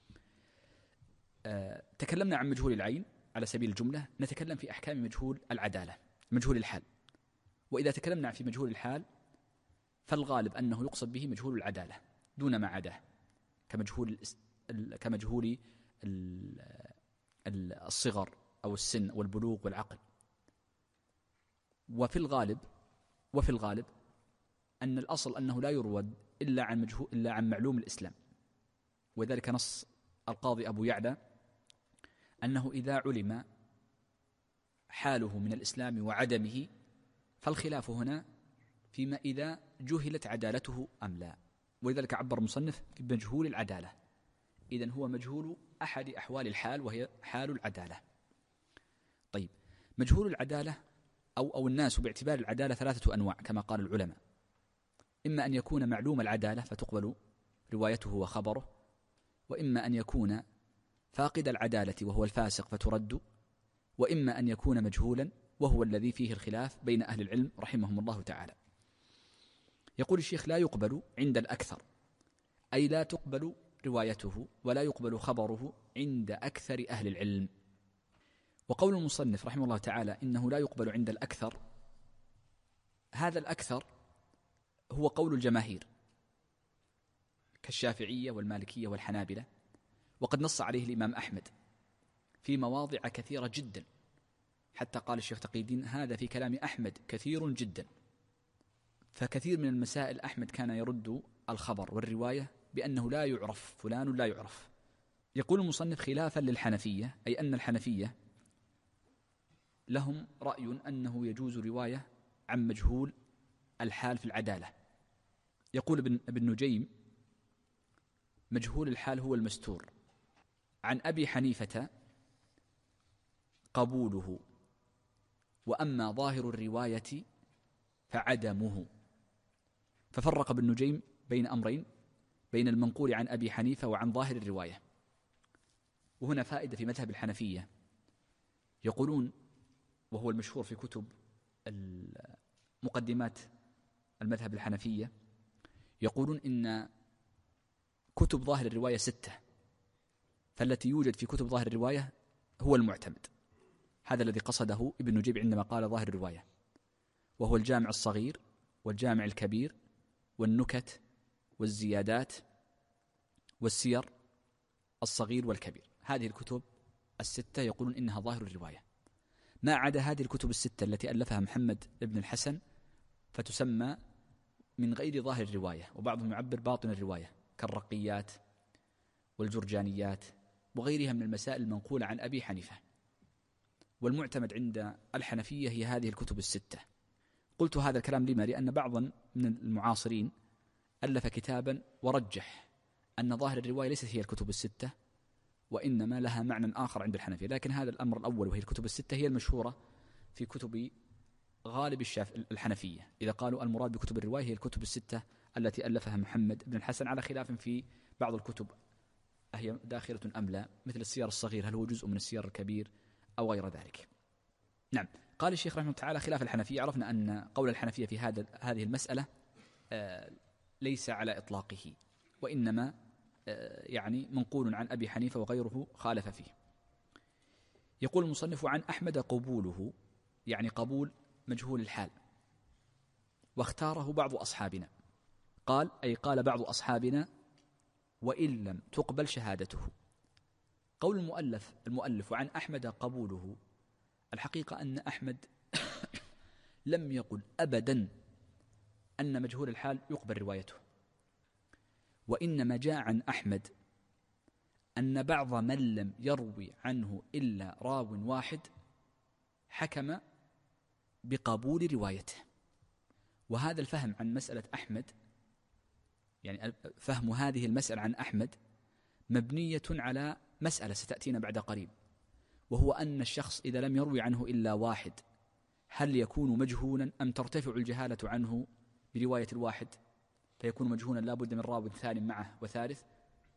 S2: تكلمنا عن مجهول العين على سبيل الجملة، نتكلم في أحكام مجهول العدالة، مجهول الحال. وإذا تكلمنا في مجهول الحال فالغالب أنه يقصد به مجهول العدالة دون ما عداه، كمجهول الصغر أو السن والبلوغ والعقل. وفي الغالب أن الأصل أنه لا يرود إلا عن معلوم الإسلام. وذلك نص القاضي أبو يعلى أنه إذا علم حاله من الإسلام وعدمه فالخلاف هنا فيما إذا جهلت عدالته أم لا. ولذلك عبر مصنف بمجهول العدالة، إذن هو مجهول أحد أحوال الحال وهي حال العدالة. طيب، مجهول العدالة أو الناس باعتبار العدالة 3 أنواع كما قال العلماء: إما أن يكون معلوم العدالة فتقبل روايته وخبره، وإما أن يكون فاقد العدالة وهو الفاسق فترد، وإما أن يكون مجهولا وهو الذي فيه الخلاف بين أهل العلم رحمهم الله تعالى. يقول الشيخ: لا يقبل عند الأكثر، أي لا تقبل روايته ولا يقبل خبره عند أكثر أهل العلم. وقول المصنف رحمه الله تعالى إنه لا يقبل عند الأكثر، هذا الأكثر هو قول الجماهير كالشافعية والمالكية والحنابلة، وقد نص عليه الإمام أحمد في مواضع كثيرة جدا، حتى قال الشيخ تقي الدين: هذا في كلام أحمد كثير جدا. فكثير من المسائل أحمد كان يرد الخبر والرواية بأنه لا يعرف، فلان لا يعرف. يقول المصنف: خلافا للحنفية، أي أن الحنفية لهم رأي أنه يجوز رواية عن مجهول الحال في العدالة. يقول ابن نجيم: مجهول الحال هو المستور. عن أبي حنيفة قبوله، وأما ظاهر الرواية فعدمه. ففرق ابن نجيم بين أمرين، بين المنقول عن أبي حنيفة وعن ظاهر الرواية. وهنا فائدة في مذهب الحنفية، يقولون، وهو المشهور في كتب مقدمات المذهب الحنفية، يقولون إن كتب ظاهر الرواية 6، فالتي يوجد في كتب ظاهر الرواية هو المعتمد. هذا الذي قصده ابن نجيب عندما قال ظاهر الرواية، وهو الجامع الصغير والجامع الكبير والنكت والزيادات والسير الصغير والكبير. هذه الكتب 6 يقولون إنها ظاهر الرواية. ما عدا هذه الكتب 6 التي ألفها محمد بن الحسن فتسمى من غير ظاهر الرواية، وبعضهم يعبر باطن الرواية، كالرقيات والجرجانيات وغيرها من المسائل المنقولة عن أبي حنيفة. والمعتمد عند الحنفية هي هذه الكتب الستة. قلت هذا الكلام لما؟ لأن بعضا من المعاصرين ألف كتابا ورجح أن ظاهر الرواية ليست هي الكتب الستة، وإنما لها معنى آخر عند الحنفية. لكن هذا الأمر الأول وهي الكتب الستة هي المشهورة في كتب غالب الحنفية. إذا قالوا المراد بكتب الرواية هي الكتب الستة التي ألفها محمد بن الحسن، على خلاف في بعض الكتب هي داخلة أم لا، مثل السير الصغير هل هو جزء من السير الكبير أو غير ذلك. نعم. قال الشيخ رحمه الله تعالى خلاف الحنفية. عرفنا أن قول الحنفية في هذه المسألة ليس على إطلاقه، وإنما يعني منقول عن أبي حنيفة وغيره خالف فيه. يقول المصنف عن أحمد قبوله، يعني قبول مجهول الحال، واختاره بعض أصحابنا. قال أي قال بعض أصحابنا وإن لم تقبل شهادته. قول المؤلف عن أحمد قبوله، الحقيقة أن أحمد لم يقل أبدا أن مجهول الحال يقبل روايته، وإنما جاء عن أحمد أن بعض من لم يروي عنه إلا راو واحد حكم بقبول روايته. وهذا الفهم عن مسألة أحمد، يعني فهم هذه المسألة عن أحمد مبنية على مسألة ستأتينا بعد قريب، وهو أن الشخص إذا لم يروي عنه إلا واحد هل يكون مجهولا أم ترتفع الجهالة عنه برواية الواحد فيكون مجهولا لا بد من راو ثاني معه وثالث؟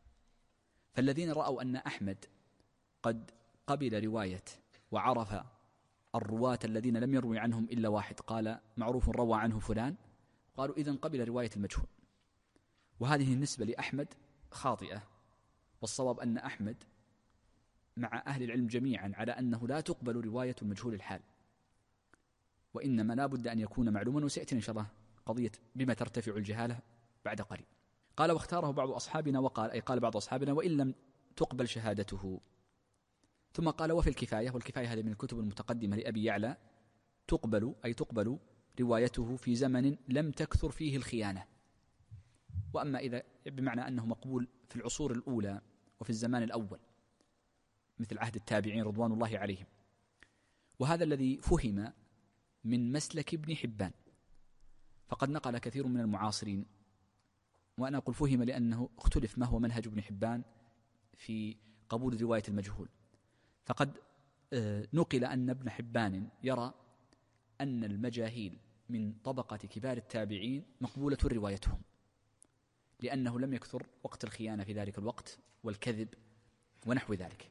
S2: فالذين رأوا أن أحمد قد قبل رواية وعرف الرواة الذين لم يروي عنهم إلا واحد، قال معروف روى عنه فلان، قالوا إذن قبل رواية المجهول. وهذه النسبة لأحمد خاطئة، والصواب أن أحمد مع أهل العلم جميعا على أنه لا تقبل رواية المجهول الحال، وإنما لا بد أن يكون معلوما، وسيأتينا إن شاء الله قضية بما ترتفع الجهالة بعد قريب. قال واختاره بعض أصحابنا، وقال أي قال بعض أصحابنا وإن لم تقبل شهادته. ثم قال وفي الكفاية، والكفاية هذه من الكتب المتقدمة لأبي يعلى، تقبل أي تقبل روايته في زمن لم تكثر فيه الخيانة. وأما إذا بمعنى أنه مقبول في العصور الأولى وفي الزمان الأول مثل عهد التابعين رضوان الله عليهم. وهذا الذي فهم من مسلك ابن حبان، فقد نقل كثير من المعاصرين، وأنا أقول فهم لأنه اختلف ما هو منهج ابن حبان في قبول رواية المجهول. فقد نقل أن ابن حبان يرى أن المجاهيل من طبقة كبار التابعين مقبولة روايتهم، لأنه لم يكثر وقت الخيانة في ذلك الوقت والكذب ونحو ذلك.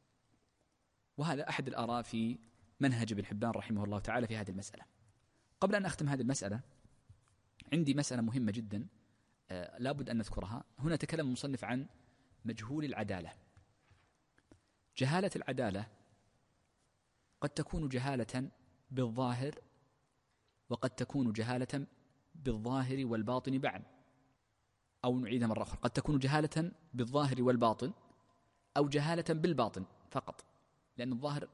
S2: وهذا أحد الآراء في منهج ابن حبان رحمه الله تعالى في هذه المسألة. قبل أن أختم هذه المسألة عندي مسألة مهمة جدا لا بد أن نذكرها. هنا تكلم المصنف عن مجهول العدالة. جهالة العدالة قد تكون جهالة بالظاهر، وقد تكون جهالة بالظاهر والباطن بعد، أو نعيدها مرة أخرى، قد تكون جهالة بالظاهر والباطن، أو جهالة بالباطن فقط، لأن الظاهر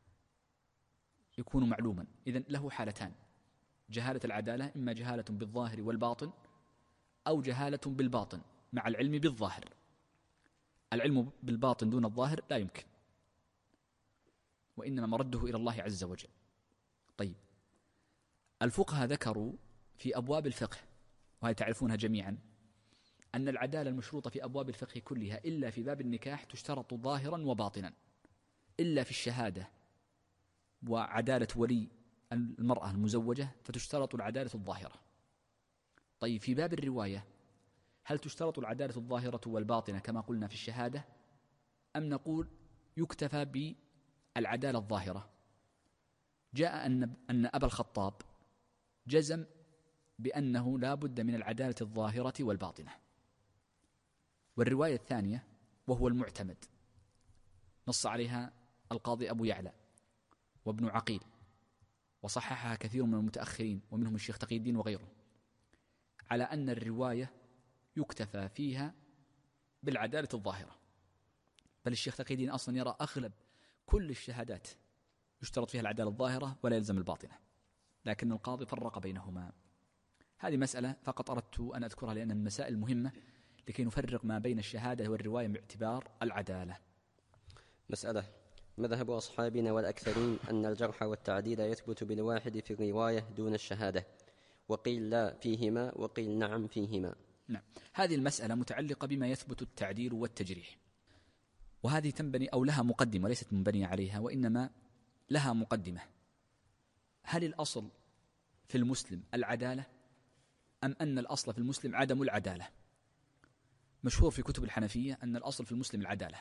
S2: يكون معلوما. إذن له حالتان: جهالة العدالة إما جهالة بالظاهر والباطن، أو جهالة بالباطن مع العلم بالظاهر. العلم بالباطن دون الظاهر لا يمكن، وإنما مرده إلى الله عز وجل. طيب، الفقهاء ذكروا في أبواب الفقه، وهي تعرفونها جميعا، أن العدالة المشروطة في أبواب الفقه كلها إلا في باب النكاح تشترط ظاهرا وباطنا، إلا في الشهادة وعدالة ولي المرأة المزوجة فتشترط العدالة الظاهرة. طيب، في باب الرواية هل تشترط العدالة الظاهرة والباطنة كما قلنا في الشهادة، أم نقول يكتفى بالعدالة الظاهرة؟ جاء أن أبا الخطاب جزم بأنه لا بد من العدالة الظاهرة والباطنة. والرواية الثانية وهو المعتمد نص عليها القاضي أبو يعلى وابن عقيل، وصححها كثير من المتأخرين ومنهم الشيخ تقي الدين وغيره، على أن الرواية يكتفى فيها بالعدالة الظاهرة. بل الشيخ تقي الدين أصلا يرى أغلب كل الشهادات يشترط فيها العدالة الظاهرة ولا يلزم الباطنة، لكن القاضي فرق بينهما. هذه مسألة فقط أردت أن أذكرها لأن المسائل مهمة لكي نفرق ما بين الشهادة والرواية باعتبار العدالة.
S1: مسألة مذهب أصحابنا والأكثرين أن الجرح والتعديل يثبت بالواحد في الرواية دون الشهادة، وقيل لا فيهما وقيل نعم فيهما.
S2: نعم. هذه المسألة متعلقة بما يثبت التعديل والتجريح، وهذه تنبني أو لها مقدمة، ليست منبنية عليها وإنما لها مقدمة. هل الأصل في المسلم العدالة أم أن الأصل في المسلم عدم العدالة؟ مشهور في كتب الحنفية أن الأصل في المسلم العدالة،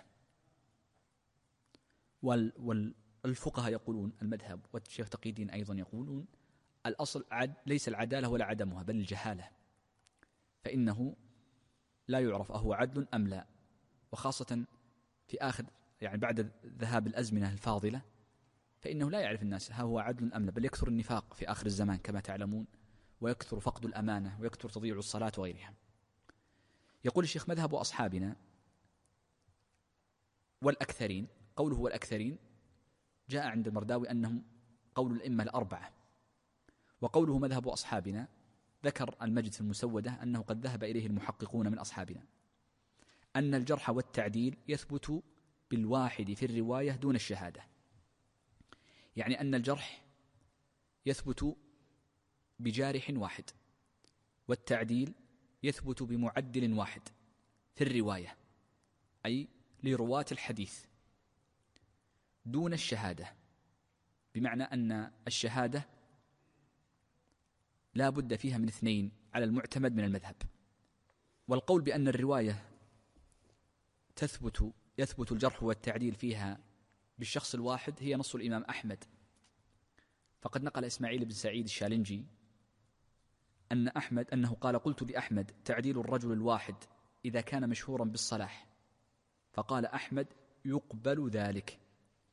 S2: والفقهاء يقولون المذهب والشيخ تقي الدين أيضا يقولون الأصل ليس العدالة ولا عدمها بل الجهالة، فإنه لا يعرف أهو عدل أم لا، وخاصة في آخر يعني بعد ذهاب الأزمنة الفاضلة فإنه لا يعرف الناس هو عدل أم لا، بل يكثر النفاق في آخر الزمان كما تعلمون، ويكثر فقد الأمانة ويكثر تضييع الصلاة وغيرها. يقول الشيخ مذهب أصحابنا والأكثرين، قوله والأكثرين جاء عند المرداوي أنهم قول الأئمة الأربعة، وقوله مذهب أصحابنا ذكر المجد في المسودة أنه قد ذهب إليه المحققون من أصحابنا، أن الجرح والتعديل يثبت بالواحد في الرواية دون الشهادة، يعني أن الجرح يثبت بجارح واحد، والتعديل يثبت بمعدل واحد في الرواية، أي لرواة الحديث دون الشهادة، بمعنى أن الشهادة لا بد فيها من اثنين على المعتمد من المذهب. والقول بأن الرواية يثبت الجرح والتعديل فيها بالشخص الواحد هي نص الإمام أحمد، فقد نقل إسماعيل بن سعيد الشالنجي أن أحمد أنه قال قلت لأحمد تعديل الرجل الواحد إذا كان مشهورا بالصلاح، فقال أحمد يقبل ذلك.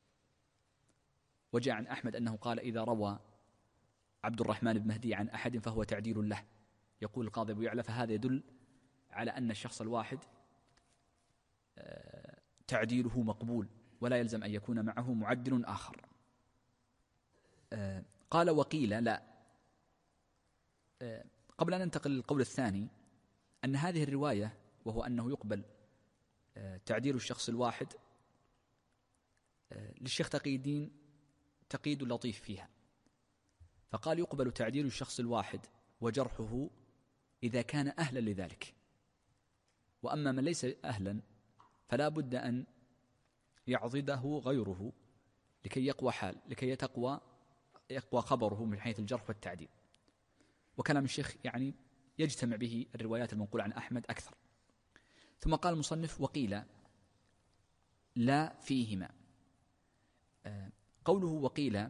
S2: وجاء عن أحمد أنه قال إذا روى عبد الرحمن بن مهدي عن أحد فهو تعديل له. يقول القاضي أبو يعلى فهذا يدل على أن الشخص الواحد تعديله مقبول ولا يلزم أن يكون معه معدل آخر. قال وقيل لا. قبل أن ننتقل للقول الثاني أن هذه الرواية وهو أنه يقبل تعديل الشخص الواحد للشيخ تقي الدين تقييد لطيف فيها، فقال يقبل تعديل الشخص الواحد وجرحه إذا كان أهلا لذلك، وأما من ليس أهلا فلا بد أن يعضده غيره لكي يقوى خبره من حيث الجرح والتعديل. وكلام الشيخ يعني يجتمع به الروايات المنقولة عن أحمد أكثر. ثم قال المصنف وقيل لا فيهما. قوله وقيل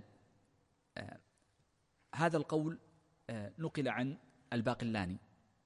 S2: هذا القول نقل عن الباقلاني،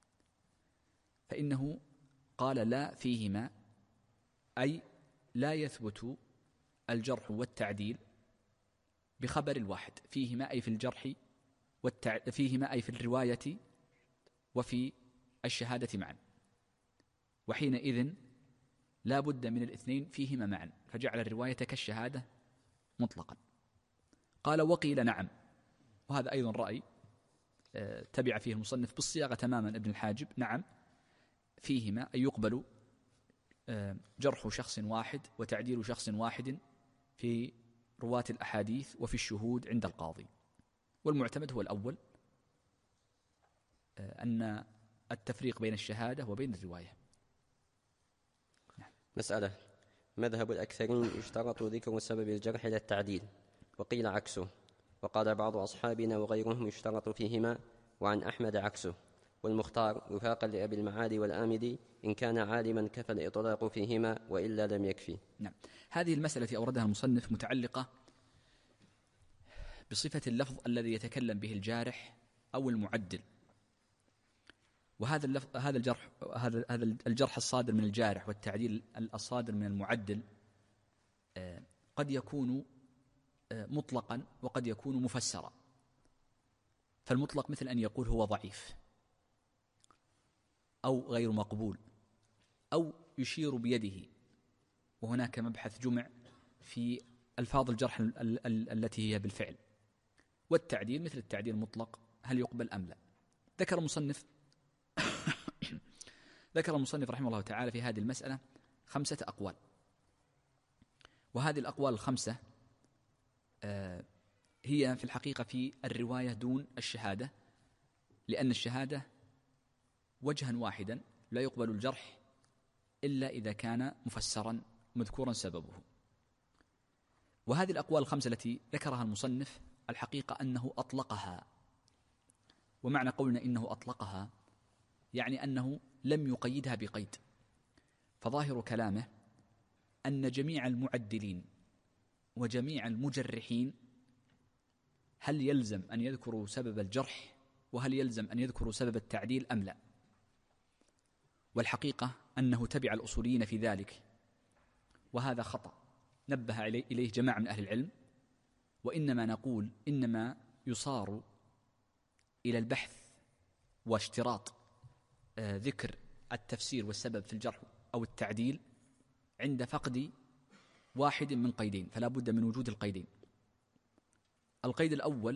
S2: فإنه قال لا فيهما أي لا يثبت الجرح والتعديل بخبر الواحد، فيهما أي في الجرح فيهما أي في الرواية وفي الشهادة معا، وحينئذ لا بد من الاثنين فيهما معا، فجعل الرواية كالشهادة مطلقا. قال وقيل نعم، وهذا أيضا رأي تبع فيه المصنف بالصياغة تماما ابن الحاجب، نعم فيهما أي يقبل جرح شخص واحد وتعديل شخص واحد في رواة الأحاديث وفي الشهود عند القاضي. والمعتمد هو الأول، أن التفريق بين الشهادة وبين الرواية.
S1: مسألة مذهب الأكثرين يشترط ذكر سبب الجرح للتعديل، وقيل عكسه، وقال بعض أصحابنا وغيرهم يشترط فيهما، وعن أحمد عكسه، والمختار وفاقا لأبي المعالي والآمدي إن كان عالما كفى الإطلاق فيهما وإلا لم يكفي.
S2: نعم. هذه المسألة التي أوردها المصنف متعلقة بصفة اللفظ الذي يتكلم به الجارح أو المعدل، وهذا الجرح الصادر من الجارح والتعديل الصادر من المعدل قد يكون مطلقا وقد يكون مفسرا. فالمطلق مثل أن يقول هو ضعيف أو غير مقبول أو يشير بيده، وهناك مبحث جمع في ألفاظ الجرح التي هي بالفعل. والتعديل مثل التعديل المطلق هل يقبل أم لا. ذكر المصنف رحمه الله تعالى في هذه المسألة 5 أقوال، وهذه الأقوال الخمسة هي في الحقيقة في الرواية دون الشهادة، لأن الشهادة وجها واحدا لا يقبل الجرح إلا إذا كان مفسرا مذكورا سببه. وهذه الأقوال الخمسة التي ذكرها المصنف الحقيقة أنه أطلقها، ومعنى قولنا إنه أطلقها يعني أنه لم يقيدها بقيد. فظاهر كلامه أن جميع المعدلين وجميع المجرحين هل يلزم أن يذكروا سبب الجرح وهل يلزم أن يذكروا سبب التعديل أم لا؟ والحقيقة أنه تبع الأصوليين في ذلك، وهذا خطأ نبه إليه جماعة من أهل العلم. وإنما نقول إنما يصار إلى البحث واشتراط ذكر التفسير والسبب في الجرح أو التعديل عند فقد واحد من قيدين، فلا بد من وجود القيدين. القيد الأول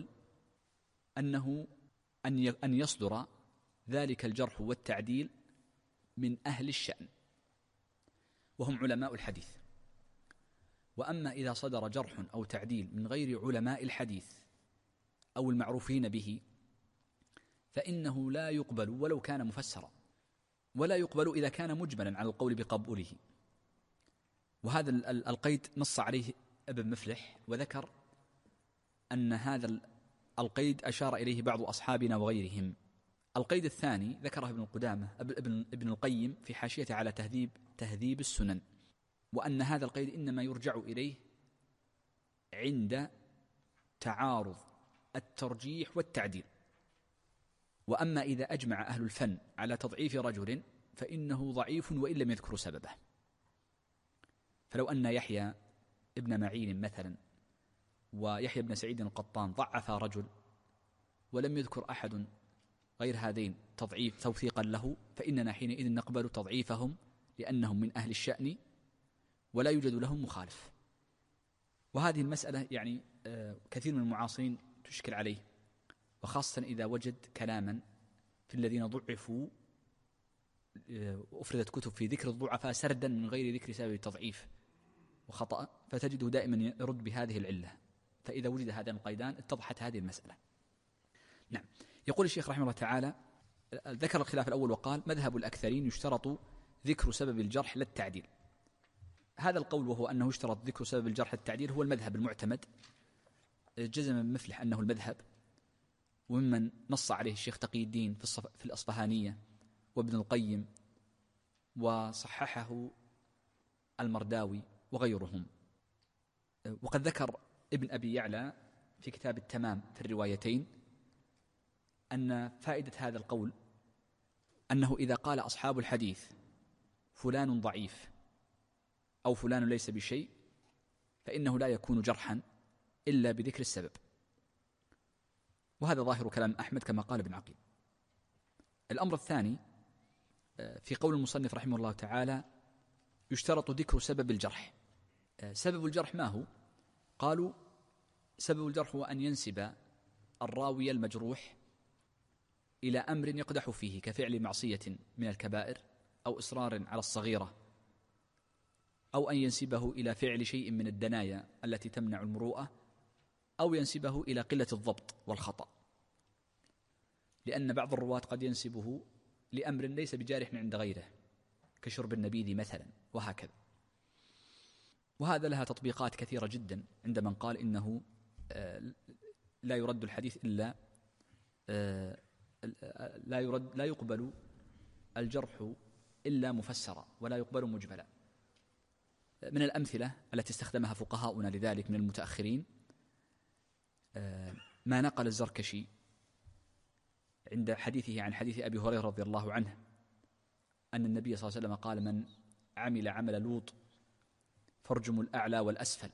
S2: أن يصدر ذلك الجرح والتعديل من أهل الشأن وهم علماء الحديث. وأما إذا صدر جرح أو تعديل من غير علماء الحديث أو المعروفين به فإنه لا يقبل ولو كان مفسرا، ولا يقبل إذا كان مجملا على القول بقبوله. وهذا القيد نص عليه ابن مفلح، وذكر أن هذا القيد أشار إليه بعض أصحابنا وغيرهم. القيد الثاني ذكره ابن القيم في حاشيته على تهذيب السنن، وأن هذا القيد إنما يرجع إليه عند تعارض الترجيح والتعديل. وأما إذا أجمع أهل الفن على تضعيف رجل فإنه ضعيف وإن لم يذكروا سببه. فلو أن يحيى ابن معين مثلا ويحيى بن سعيد القطان ضعف رجل ولم يذكر أحد غير هذين توثيقا له، فإننا حينئذ نقبل تضعيفهم لأنهم من أهل الشأن ولا يوجد لهم مخالف. وهذه المسألة يعني كثير من المعاصرين تشكل عليه، وخاصة إذا وجد كلاما في الذين ضعفوا وأفردت كتب في ذكر الضعفاء سردا من غير ذكر سبب التضعيف وخطأ، فتجده دائما يرد بهذه العلة. فإذا وجد هذان القيدان اتضحت هذه المسألة. نعم. يقول الشيخ رحمه الله تعالى ذكر الخلاف الأول وقال: مذهب الأكثرين يشترط ذكر سبب الجرح لا التعديل. هذا القول وهو أنه يشترط ذكر سبب الجرح التعديل هو المذهب المعتمد، جزم ابن مفلح أنه المذهب، وممن نص عليه الشيخ تقي الدين في الأصفهانية وابن القيم، وصححه المرداوي وغيرهم. وقد ذكر ابن أبي يعلى في كتاب التمام في الروايتين أن فائدة هذا القول أنه إذا قال أصحاب الحديث فلان ضعيف أو فلان ليس بشيء فإنه لا يكون جرحا إلا بذكر السبب. وهذا ظاهر كلام أحمد كما قال ابن عقيل. الأمر الثاني في قول المصنف رحمه الله تعالى: يشترط ذكر سبب الجرح. سبب الجرح ما هو؟ قالوا: سبب الجرح هو أن ينسب الراوي المجروح إلى أمر يقدح فيه كفعل معصية من الكبائر أو إصرار على الصغيرة، أو أن ينسبه إلى فعل شيء من الدنايا التي تمنع المروءة، أو ينسبه إلى قلة الضبط والخطأ، لأن بعض الرواة قد ينسبه لأمر ليس بجارح عند غيره كشرب النبيذ مثلا، وهكذا. وهذا لها تطبيقات كثيرة جدا عند من قال إنه لا يرد الحديث إلا لا يقبل الجرح إلا مفسرا ولا يقبل مجملا. من الأمثلة التي استخدمها فقهاؤنا لذلك من المتأخرين ما نقل الزركشي عند حديثه عن حديث أبي هريرة رضي الله عنه أن النبي صلى الله عليه وسلم قال: من عمل عمل لوط فارجم الأعلى والأسفل.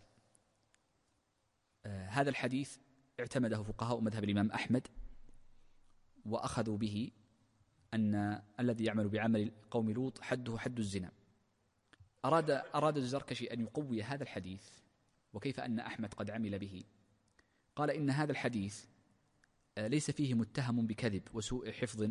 S2: هذا الحديث اعتمده فقهاء مذهب الإمام أحمد، وأخذوا به أن الذي يعمل بعمل قوم لوط حده حد الزنا. أراد الزركشي أن يقوي هذا الحديث، وكيف أن أحمد قد عمل به. قال: إن هذا الحديث ليس فيه متهم بكذب وسوء حفظ،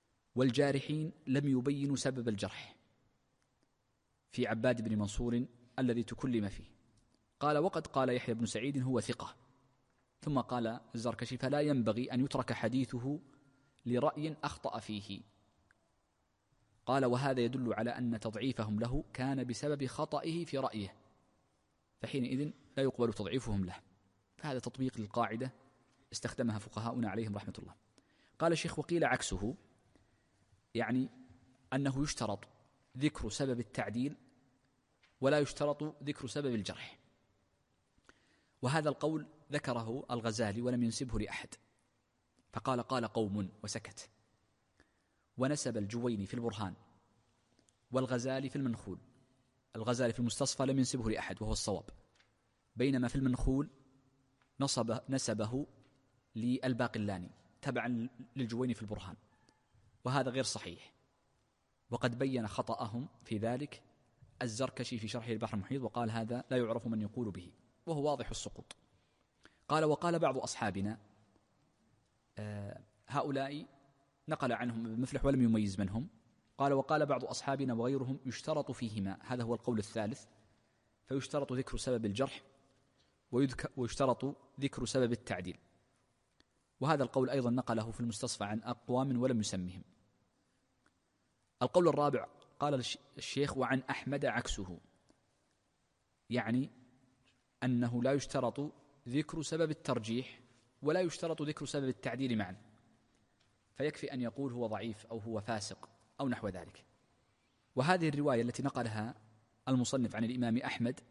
S2: والجارحين لم يبينوا سبب الجرح في عباد بن منصور الذي تكلم فيه. قال وقد قال يحيى بن سعيد هو ثقة. ثم قال الزركشي فلا ينبغي أن يترك حديثه لرأي أخطأ فيه. قال وهذا يدل على أن تضعيفهم له كان بسبب خطئه في رأيه، فحينئذ لا يقبل تضعيفهم له. فهذا تطبيق للقاعدة استخدمها فقهاؤنا عليهم رحمة الله. قال الشيخ وقيل عكسه، يعني أنه يشترط ذكر سبب التعديل ولا يشترط ذكر سبب الجرح. وهذا القول ذكره الغزالي ولم ينسبه لأحد، فقال قال قوم وسكت. ونسب الجويني في البرهان والغزالي في المنخول. الغزالي في المستصفى لم ينسبه لأحد وهو الصواب، بينما في المنخول نسبه للباقلاني تبعا للجويني في البرهان، وهذا غير صحيح. وقد بين خطأهم في ذلك الزركشي في شرحه البحر المحيط، وقال هذا لا يعرف من يقول به، وهو واضح السقوط. قال وقال بعض أصحابنا، هؤلاء نقل عنهم ابن مفلح ولم يميز منهم. قال وقال بعض أصحابنا وغيرهم يشترط فيهما، هذا هو القول الثالث، فيشترط ذكر سبب الجرح ويشترط ذكر سبب التعديل. وهذا القول أيضا نقله في المستصفى عن أقوام ولم يسمهم. القول الرابع قال الشيخ وعن أحمد عكسه، يعني أنه لا يشترط ذكر سبب الترجيح ولا يشترط ذكر سبب التعديل معا، فيكفي أن يقول هو ضعيف أو هو فاسق أو نحو ذلك. وهذه الرواية التي نقلها المصنف عن الإمام أحمد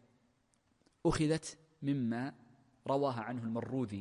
S2: أخذت مما رواها عنه المروذي،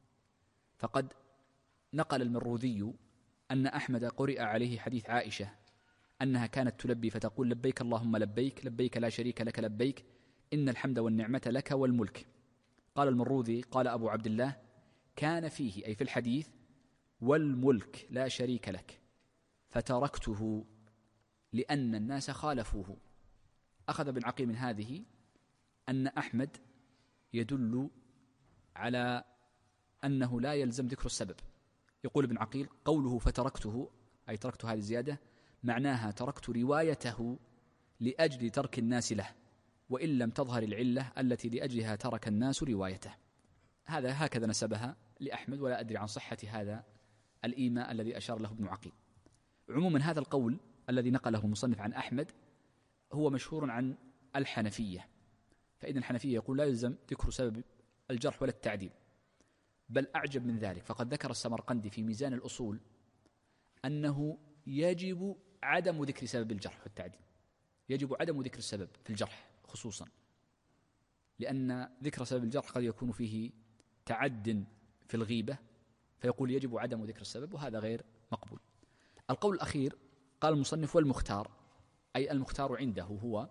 S2: فقد نقل المروذي أن أحمد قرئ عليه حديث عائشة أنها كانت تلبي فتقول لبيك اللهم لبيك لبيك لا شريك لك لبيك إن الحمد والنعمة لك والملك. قال المروذي قال أبو عبد الله كان فيه أي في الحديث والملك لا شريك لك فتركته لأن الناس خالفوه. أخذ ابن عقيل من هذه أن أحمد يدل على أنه لا يلزم ذكر السبب. يقول ابن عقيل قوله فتركته أي تركت هذه الزيادة معناها تركت روايته لأجل ترك الناس له، وإن لم تظهر العلة التي لأجلها ترك الناس روايته. هذا هكذا نسبها لأحمد، ولا أدري عن صحة هذا الإيماء الذي أشار له ابن عقيل. عموما هذا القول الذي نقله المصنف عن أحمد هو مشهور عن الحنفية، فإن الحنفية يقول لا يلزم ذكر سبب الجرح ولا التعديل، بل أعجب من ذلك فقد ذكر السمرقندي في ميزان الأصول أنه يجب عدم ذكر سبب الجرح والتعديل، يجب عدم ذكر السبب في الجرح خصوصا، لأن ذكر سبب الجرح قد يكون فيه تعد في الغيبة، فيقول يجب عدم ذكر السبب، وهذا غير مقبول. القول الأخير قال المصنف والمختار، أي المختار عنده هو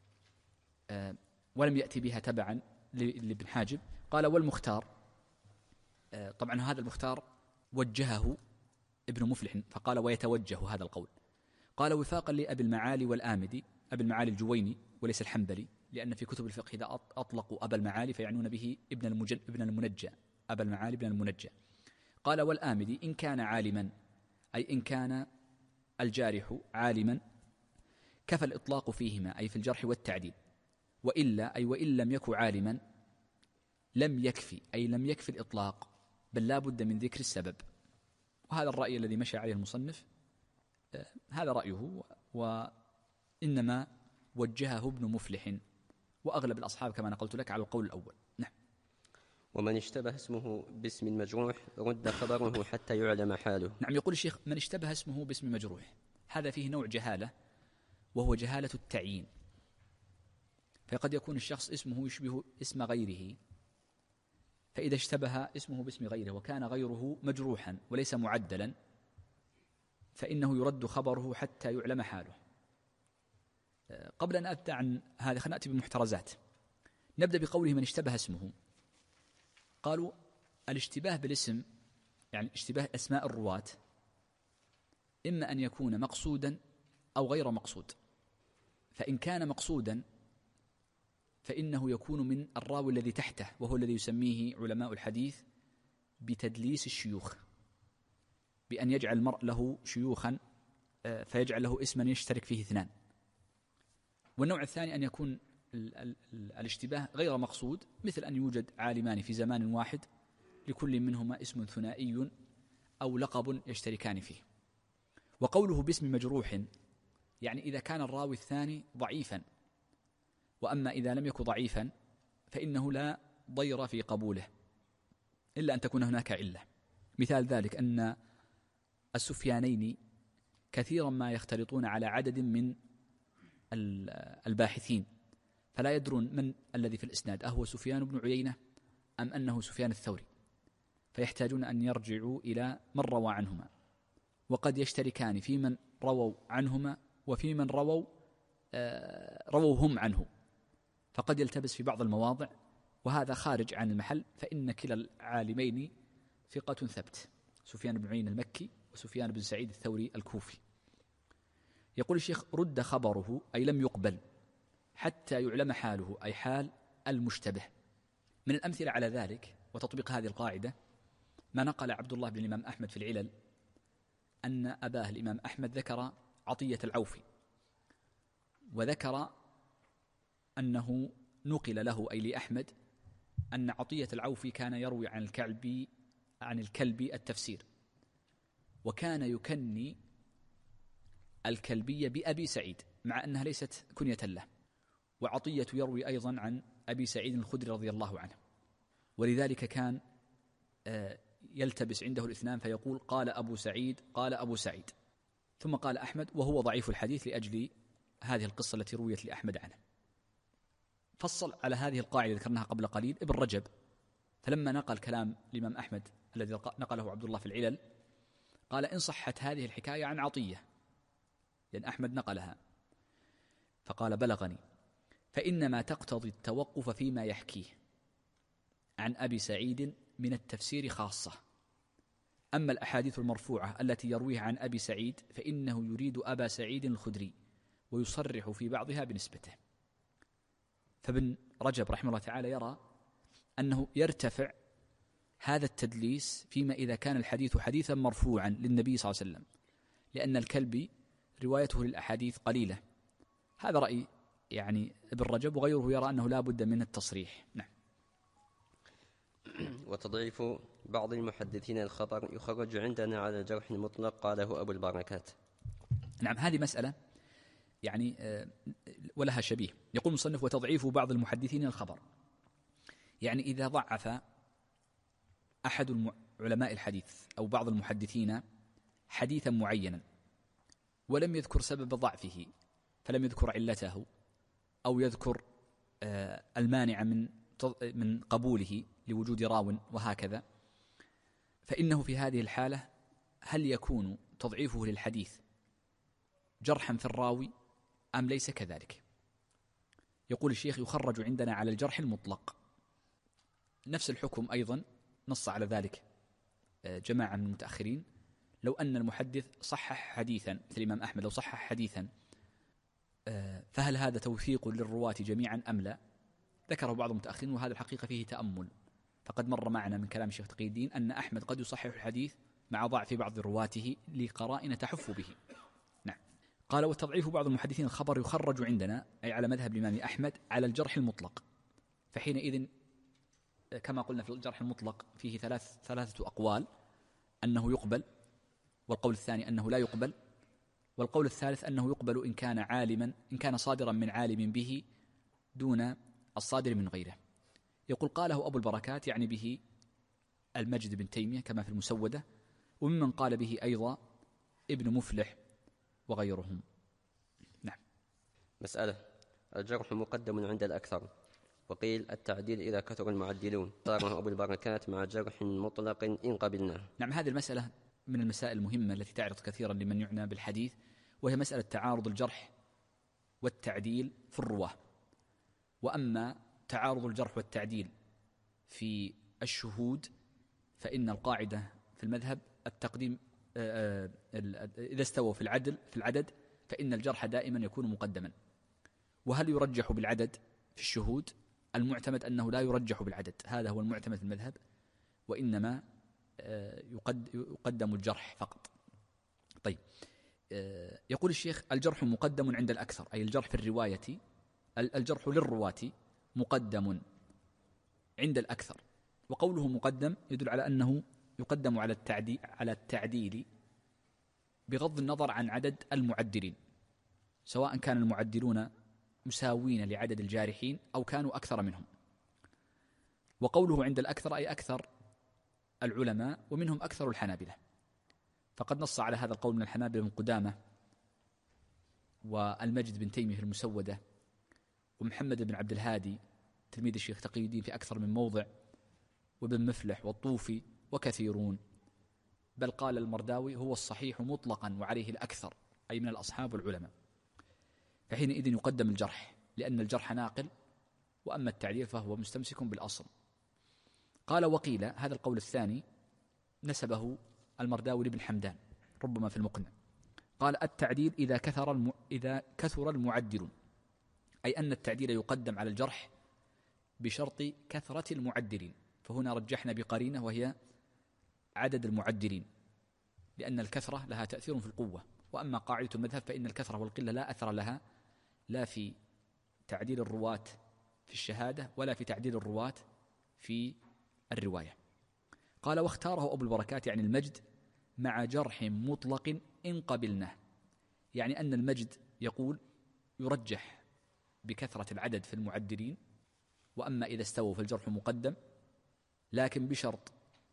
S2: ولم يأتي بها تبعا لابن حاجب. قال والمختار، طبعا هذا المختار وجهه ابن مفلح فقال ويتوجه هذا القول. قال وفاقا لأبي المعالي والآمدي، أبي المعالي الجويني وليس الحنبلي، لأن في كتب الفقه إذا أطلقوا أبا المعالي فيعنون به ابن المنجى، أبا المعالي ابن المنجى. قال والآمدي إن كان عالما، أي إن كان الجارح عالما كفى الإطلاق فيهما أي في الجرح والتعديل، وإلا أي وإن لم يكن عالما لم يكفي أي لم يكفي الإطلاق، بل لا بد من ذكر السبب. وهذا الرأي الذي مشى عليه المصنف، هذا رأيه، وإنما وجهه ابن مفلح وأغلب الأصحاب كما نقلت لك على القول الأول. نعم.
S1: ومن اشتبه اسمه باسم المجروح رد خبره حتى يعلم حاله.
S2: نعم. يقول الشيخ من اشتبه اسمه باسم مجروح، هذا فيه نوع جهالة وهو جهالة التعيين، فقد يكون الشخص اسمه يشبه اسم غيره، فإذا اشتبه اسمه باسم غيره وكان غيره مجروحا وليس معدلا فإنه يرد خبره حتى يعلم حاله. قبل أن أبدأ عن هذا خلينا نأتي بمحترزات. نبدأ بقوله من اشتبه اسمه. قالوا الاشتباه بالاسم يعني اشتباه أسماء الرواة إما أن يكون مقصودا أو غير مقصود، فإن كان مقصودا فإنه يكون من الراوي الذي تحته، وهو الذي يسميه علماء الحديث بتدليس الشيوخ، بأن يجعل المرء له شيوخا فيجعل له اسما يشترك فيه اثنان. والنوع الثاني أن يكون الاشتباه غير مقصود، مثل أن يوجد عالمان في زمان واحد لكل منهما اسم ثنائي أو لقب يشتركان فيه. وقوله باسم مجروح يعني إذا كان الراوي الثاني ضعيفا، وأما إذا لم يكن ضعيفا فإنه لا ضير في قبوله إلا أن تكون هناك علة. مثال ذلك أن السفيانين كثيرا ما يختلطون على عدد من الباحثين، فلا يدرون من الذي في الإسناد، أهو سفيان بن عيينة أم أنه سفيان الثوري، فيحتاجون أن يرجعوا إلى من روى عنهما، وقد يشتركان في من رووا عنهما وفي من رووا هم عنه، فقد يلتبس في بعض المواضع، وهذا خارج عن المحل، فإن كلا العالمين ثقة ثبت، سفيان بن عيينة المكي وسفيان بن سعيد الثوري الكوفي. يقول الشيخ رد خبره أي لم يقبل حتى يعلم حاله، أي حال المشتبه. من الأمثلة على ذلك وتطبيق هذه القاعدة ما نقل عبد الله بن الإمام أحمد في العلل أن أباه الإمام أحمد ذكر عطية العوفي، وذكر أنه نقل له أي لأحمد أن عطية العوفي كان يروي عن الكلبي التفسير، وكان يكني الكلبية بأبي سعيد مع أنها ليست كنية له، وعطية يروي أيضا عن أبي سعيد الخدري رضي الله عنه، ولذلك كان يلتبس عنده الاثنان فيقول قال أبو سعيد قال أبو سعيد، ثم قال أحمد وهو ضعيف الحديث لأجل هذه القصة التي رويت لأحمد عنه. فصل على هذه القاعدة ذكرناها قبل قليل ابن رجب، فلما نقل كلام الإمام أحمد الذي نقله عبد الله في العلل قال إن صحت هذه الحكاية عن عطية، لأن أحمد نقلها، فقال بلغني، فإنما تقتضي التوقف فيما يحكيه عن أبي سعيد من التفسير خاصة، أما الأحاديث المرفوعة التي يرويها عن أبي سعيد فإنه يريد أبا سعيد الخدري ويصرح في بعضها بنسبته. فابن رجب رحمه الله تعالى يرى أنه يرتفع هذا التدليس فيما إذا كان الحديث حديثا مرفوعا للنبي صلى الله عليه وسلم، لأن الكلبي روايته للأحاديث قليلة. هذا رأي يعني ابن رجب، وغيره يرى أنه لا بد من التصريح. نعم.
S1: وتضعيف بعض المحدثين الخبر يخرج عندنا على الجرح المطلق، قاله أبو البركات.
S2: نعم، هذه مسألة يعني ولها شبيه. يقول المصنف وتضعيف بعض المحدثين الخبر، يعني إذا ضعف أحد علماء الحديث أو بعض المحدثين حديثا معينا ولم يذكر سبب ضعفه، فلم يذكر علته أو يذكر المانع من قبوله لوجود راو وهكذا، فإنه في هذه الحالة هل يكون تضعيفه للحديث جرحا في الراوي أم ليس كذلك؟ يقول الشيخ يخرج عندنا على الجرح المطلق. نفس الحكم أيضا نص على ذلك جماعة من المتأخرين، لو أن المحدث صحح حديثا مثل الإمام أحمد، لو صحح حديثا فهل هذا توثيق للرواة جميعا أم لا؟ ذكره بعض المتأخرين، وهذا الحقيقة فيه تأمل، فقد مر معنا من كلام الشيخ تقي الدين أن أحمد قد يصحح الحديث مع ضعف بعض رواته لقرائن تحف به. نعم. قال والتضعيف بعض المحدثين الخبر يخرج عندنا أي على مذهب الإمام أحمد على الجرح المطلق، فحينئذ كما قلنا في الجرح المطلق فيه ثلاثة أقوال، أنه يقبل، والقول الثاني أنه لا يقبل، والقول الثالث أنه يقبل إن كان صادرا من عالم به دون الصادر من غيره. يقول قاله أبو البركات يعني به المجد بن تيمية كما في المسودة، وممن قال به أيضا ابن مفلح وغيرهم. نعم.
S1: مسألة الجرح مقدم عند الأكثر، وقيل التعديل إذا كثر المعدلون، صاره أبو البركات مع جرح مطلق إن قبلناه.
S2: نعم، هذه المسألة من المسائل المهمة التي تعرض كثيرا لمن يعنى بالحديث، وهي مسألة تعارض الجرح والتعديل في الرواه. وأما تعارض الجرح والتعديل في الشهود فإن القاعدة في المذهب التقديم إذا استووا في العدد فإن الجرح دائما يكون مقدما. وهل يرجح بالعدد في الشهود؟ المعتمد أنه لا يرجح بالعدد، هذا هو المعتمد في المذهب، وإنما يقدم الجرح فقط. طيب، يقول الشيخ الجرح مقدم عند الأكثر، أي الجرح في الرواية الجرح للرواة مقدم عند الأكثر، وقوله مقدم يدل على أنه يقدم على التعديل بغض النظر عن عدد المعدلين، سواء كان المعدلون مساوين لعدد الجارحين أو كانوا أكثر منهم. وقوله عند الأكثر أي أكثر العلماء، ومنهم أكثر الحنابلة، فقد نص على هذا القول من الحنابلة من قدامة والمجد بن تيمية في المسودة، ومحمد بن عبد الهادي تلميذ الشيخ تقي الدين في أكثر من موضع، وابن مفلح والطوفي وكثيرون، بل قال المرداوي هو الصحيح مطلقا وعليه الأكثر، أي من الأصحاب والعلماء. فحينئذ يقدم الجرح، لأن الجرح ناقل، وأما التعديل فهو مستمسك بالأصل. قال وقيل، هذا القول الثاني نسبه المرداوي لابن حمدان ربما في المقنع، قال التعديل إذا كثر المعدل، أي أن التعديل يقدم على الجرح بشرط كثرة المعدلين، فهنا رجحنا بقرينة وهي عدد المعدلين، لأن الكثرة لها تأثير في القوة، وأما قاعدة المذهب فإن الكثرة والقلة لا أثر لها، لا في تعديل الرواة في الشهادة ولا في تعديل الرواة في الرواية. قال واختاره أبو البركات يعني المجد مع جرح مطلق إن قبلناه، يعني أن المجد يقول يرجح بكثرة العدد في المعدلين، وأما إذا استووا فالجرح مقدم، لكن بشرط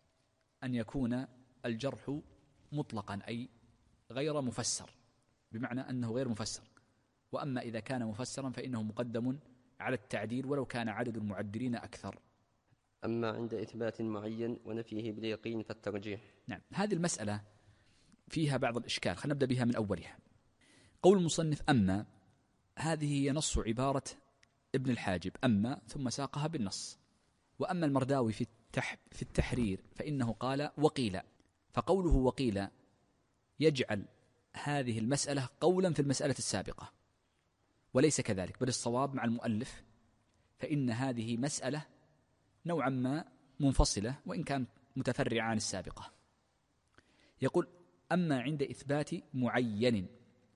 S2: أن يكون الجرح مطلقا أي غير مفسر، بمعنى أنه غير مفسر، وأما إذا كان مفسرا فإنه مقدم على التعديل ولو كان عدد المعدلين أكثر.
S1: أما عند إثبات معين ونفيه باليقين فالترجيح.
S2: نعم، هذه المسألة فيها بعض الإشكال، خلينا نبدأ بها من أولها. قول المصنف أما، هذه هي نص عبارة ابن الحاجب أما ثم ساقها بالنص. وأما المرداوي في التحرير فإنه قال وقيل، فقوله وقيل يجعل هذه المسألة قولا في المسألة السابقة، وليس كذلك، بل الصواب مع المؤلف، فإن هذه مسألة نوعا ما منفصلة وإن كانت متفرعة عن السابقة. يقول أما عند إثبات معين،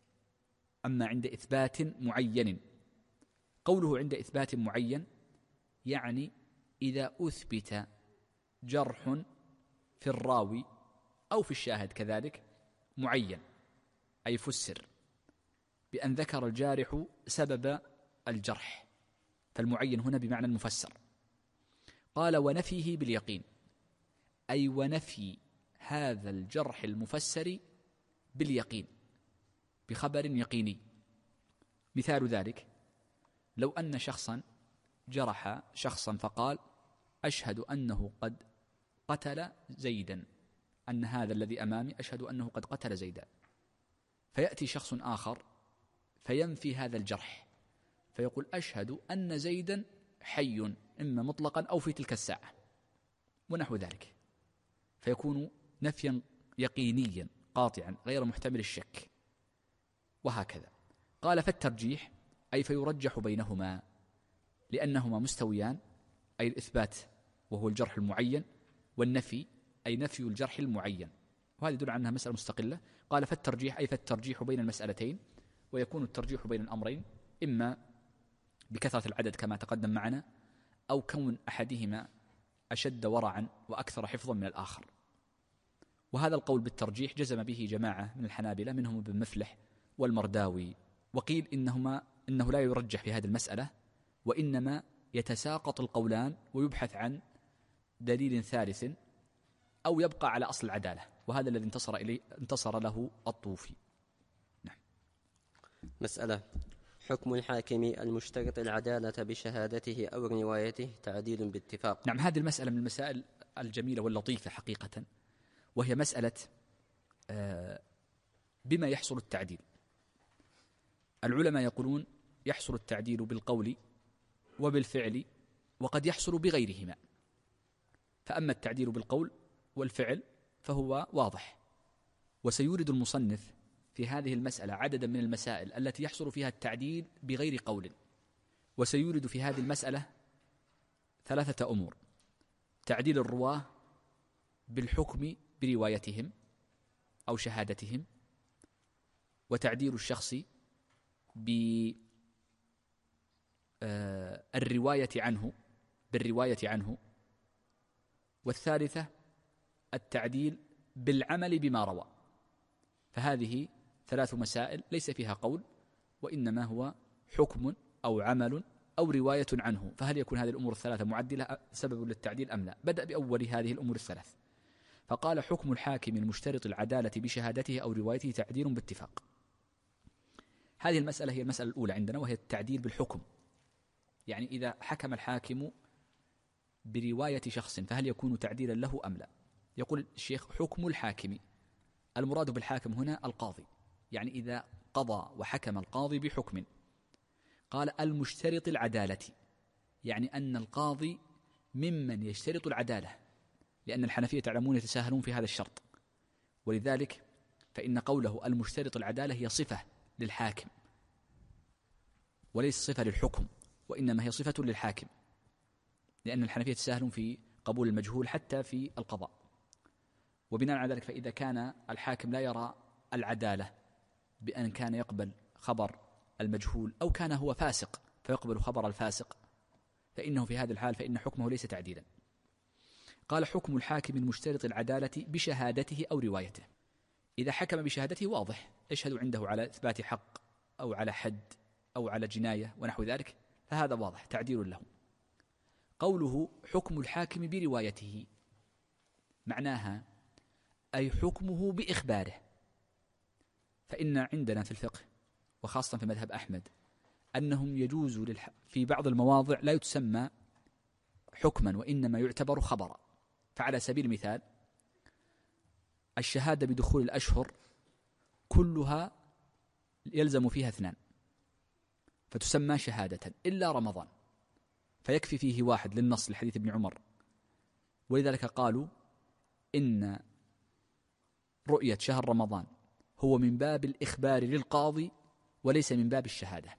S2: أما عند إثبات معين، قوله عند إثبات معين يعني إذا أثبت جرح في الراوي أو في الشاهد كذلك معين، أي فسر بأن ذكر الجارح سبب الجرح، فالمعين هنا بمعنى المفسر. قال ونفيه باليقين، أي ونفي هذا الجرح المفسر باليقين بخبر يقيني. مثال ذلك لو أن شخصا جرح شخصا فقال أشهد أنه قد قتل زيدا، أن هذا الذي أمامي أشهد أنه قد قتل زيدا، فيأتي شخص آخر فينفي هذا الجرح فيقول أشهد أن زيدا حي، إما مطلقا أو في تلك الساعة ونحو ذلك، فيكون نفيا يقينيا قاطعا غير محتمل الشك. وهكذا قال فالترجيح أي فيرجح بينهما لأنهما مستويان، أي الإثبات وهو الجرح المعين، والنفي أي نفي الجرح المعين، وهذا يدل عنها مسألة مستقلة. قال فالترجيح أي فالترجيح بين المسألتين، ويكون الترجيح بين الأمرين إما بكثرة العدد كما تقدم معنا، أو كون أحدهما أشد ورعا وأكثر حفظا من الآخر. وهذا القول بالترجيح جزم به جماعة من الحنابلة منهم ابن مفلح والمرداوي، وقيل إنه لا يرجح في هذه المسألة، وإنما يتساقط القولان ويبحث عن دليل ثالث أو يبقى على أصل العدالة، وهذا الذي انتصر له الطوفي. نعم.
S1: مسألة حكم الحاكم المشترط العدالة بشهادته أو روايته تعديل باتفاق.
S2: نعم، هذه المسألة من المسائل الجميلة واللطيفة حقيقة، وهي مسألة بما يحصل التعديل. العلماء يقولون يحصل التعديل بالقول وبالفعل، وقد يحصل بغيرهما. فأما التعديل بالقول والفعل فهو واضح، وسيورد المصنف في هذه المسألة عددا من المسائل التي يحصل فيها التعديل بغير قول، وسيورد في هذه المسألة 3 أمور: تعديل الرواة بالحكم بروايتهم أو شهادتهم، وتعديل الشخص الرواية عنه بالرواية عنه، والثالثة التعديل بالعمل بما روى. فهذه 3 مسائل ليس فيها قول، وإنما هو حكم أو عمل أو رواية عنه. فهل يكون هذه الأمور ال3 معدلة سبب للتعديل أم لا؟ بدأ بأول هذه الأمور ال3 فقال: حكم الحاكم المشترط العدالة بشهادته أو روايته تعديل باتفاق. هذه المسألة هي المسألة الأولى عندنا، وهي التعديل بالحكم. يعني إذا حكم الحاكم برواية شخص فهل يكون تعديلا له أم لا؟ يقول الشيخ: حكم الحاكم، المراد بالحاكم هنا القاضي، يعني إذا قضى وحكم القاضي بحكم. قال: المشترط العدالة، يعني أن القاضي ممن يشترط العدالة، لأن الحنفية تعلمون يتساهلون في هذا الشرط، ولذلك فإن قوله المشترط العدالة هي صفة للحاكم وليس صفة للحكم، وإنما هي صفة للحاكم، لأن الحنفية يتساهلون في قبول المجهول حتى في القضاء. وبناء على ذلك فإذا كان الحاكم لا يرى العدالة بأن كان يقبل خبر المجهول، أو كان هو فاسق فيقبل خبر الفاسق، فإنه في هذا الحال فإن حكمه ليس تعديلا. قال: حكم الحاكم المشترط العدالة بشهادته أو روايته. إذا حكم بشهادته واضح، يشهد عنده على إثبات حق أو على حد أو على جناية ونحو ذلك، فهذا واضح تعديل له. قوله حكم الحاكم بروايته معناها أي حكمه بإخباره. فإن عندنا في الفقه وخاصة في مذهب أحمد أنهم يجوز في بعض المواضع لا يتسمى حكما وإنما يعتبر خبرا. فعلى سبيل المثال الشهادة بدخول الأشهر كلها يلزم فيها 2 فتسمى شهادة إلا رمضان، فيكفي فيه 1 للنص لحديث ابن عمر. ولذلك قالوا إن رؤية شهر رمضان هو من باب الإخبار للقاضي وليس من باب الشهادة.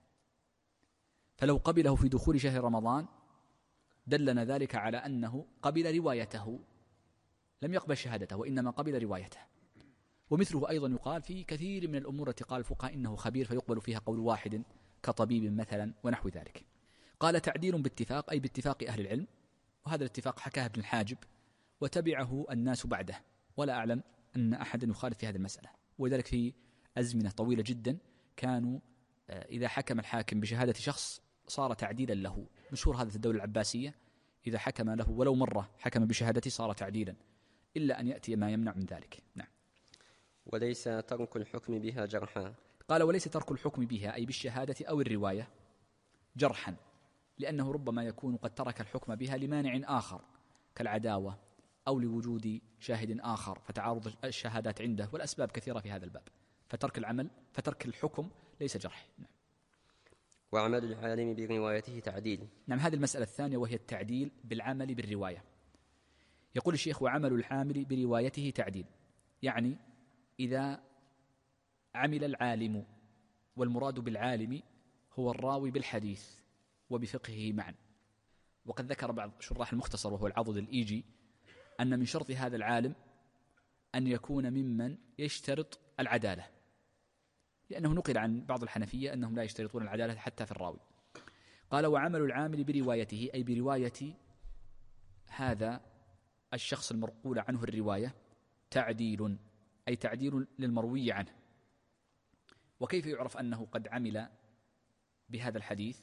S2: فلو قبله في دخول شهر رمضان دلنا ذلك على أنه قبل روايته، لم يقبل شهادته وإنما قبل روايته. ومثله أيضا يقال في كثير من الأمور التي قال الفقهاء إنه خبير فيقبل فيها قول واحد كطبيب مثلا ونحو ذلك. قال: تعديل باتفاق، أي باتفاق أهل العلم. وهذا الاتفاق حكاه ابن الحاجب وتبعه الناس بعده، ولا أعلم أن أحدا يخالف في هذه المسألة. ولذلك في أزمنة طويلة جدا كانوا إذا حكم الحاكم بشهادة شخص صار تعديلا له. مشهور هذا في الدولة العباسية، إذا حكم له ولو مرة حكم بشهادته صار تعديلا، إلا أن يأتي ما يمنع من ذلك. نعم.
S1: وليس ترك الحكم بها جرحا.
S2: قال: وليس ترك الحكم بها أي بالشهادة أو الرواية جرحا، لأنه ربما يكون قد ترك الحكم بها لمانع آخر كالعداوة أو لوجود شاهد آخر فتعارض الشهادات عنده، والأسباب كثيرة في هذا الباب. فترك الحكم ليس جرح. نعم.
S1: وعمل العالم بروايته تعديل.
S2: نعم، هذه المسألة الثانية وهي التعديل بالعمل بالرواية. يقول الشيخ: وعمل العامل بروايته تعديل، يعني إذا عمل العالم، والمراد بالعالم هو الراوي بالحديث وبفقهه معا. وقد ذكر بعض شراح المختصر وهو العضد الإيجي أن من شرط هذا العالم أن يكون ممن يشترط العدالة، لأنه نقل عن بعض الحنفية أنهم لا يشترطون العدالة حتى في الراوي. قال: وعمل العامل بروايته أي برواية هذا الشخص المرقول عنه الرواية تعديل، أي تعديل للمروي عنه. وكيف يعرف أنه قد عمل بهذا الحديث؟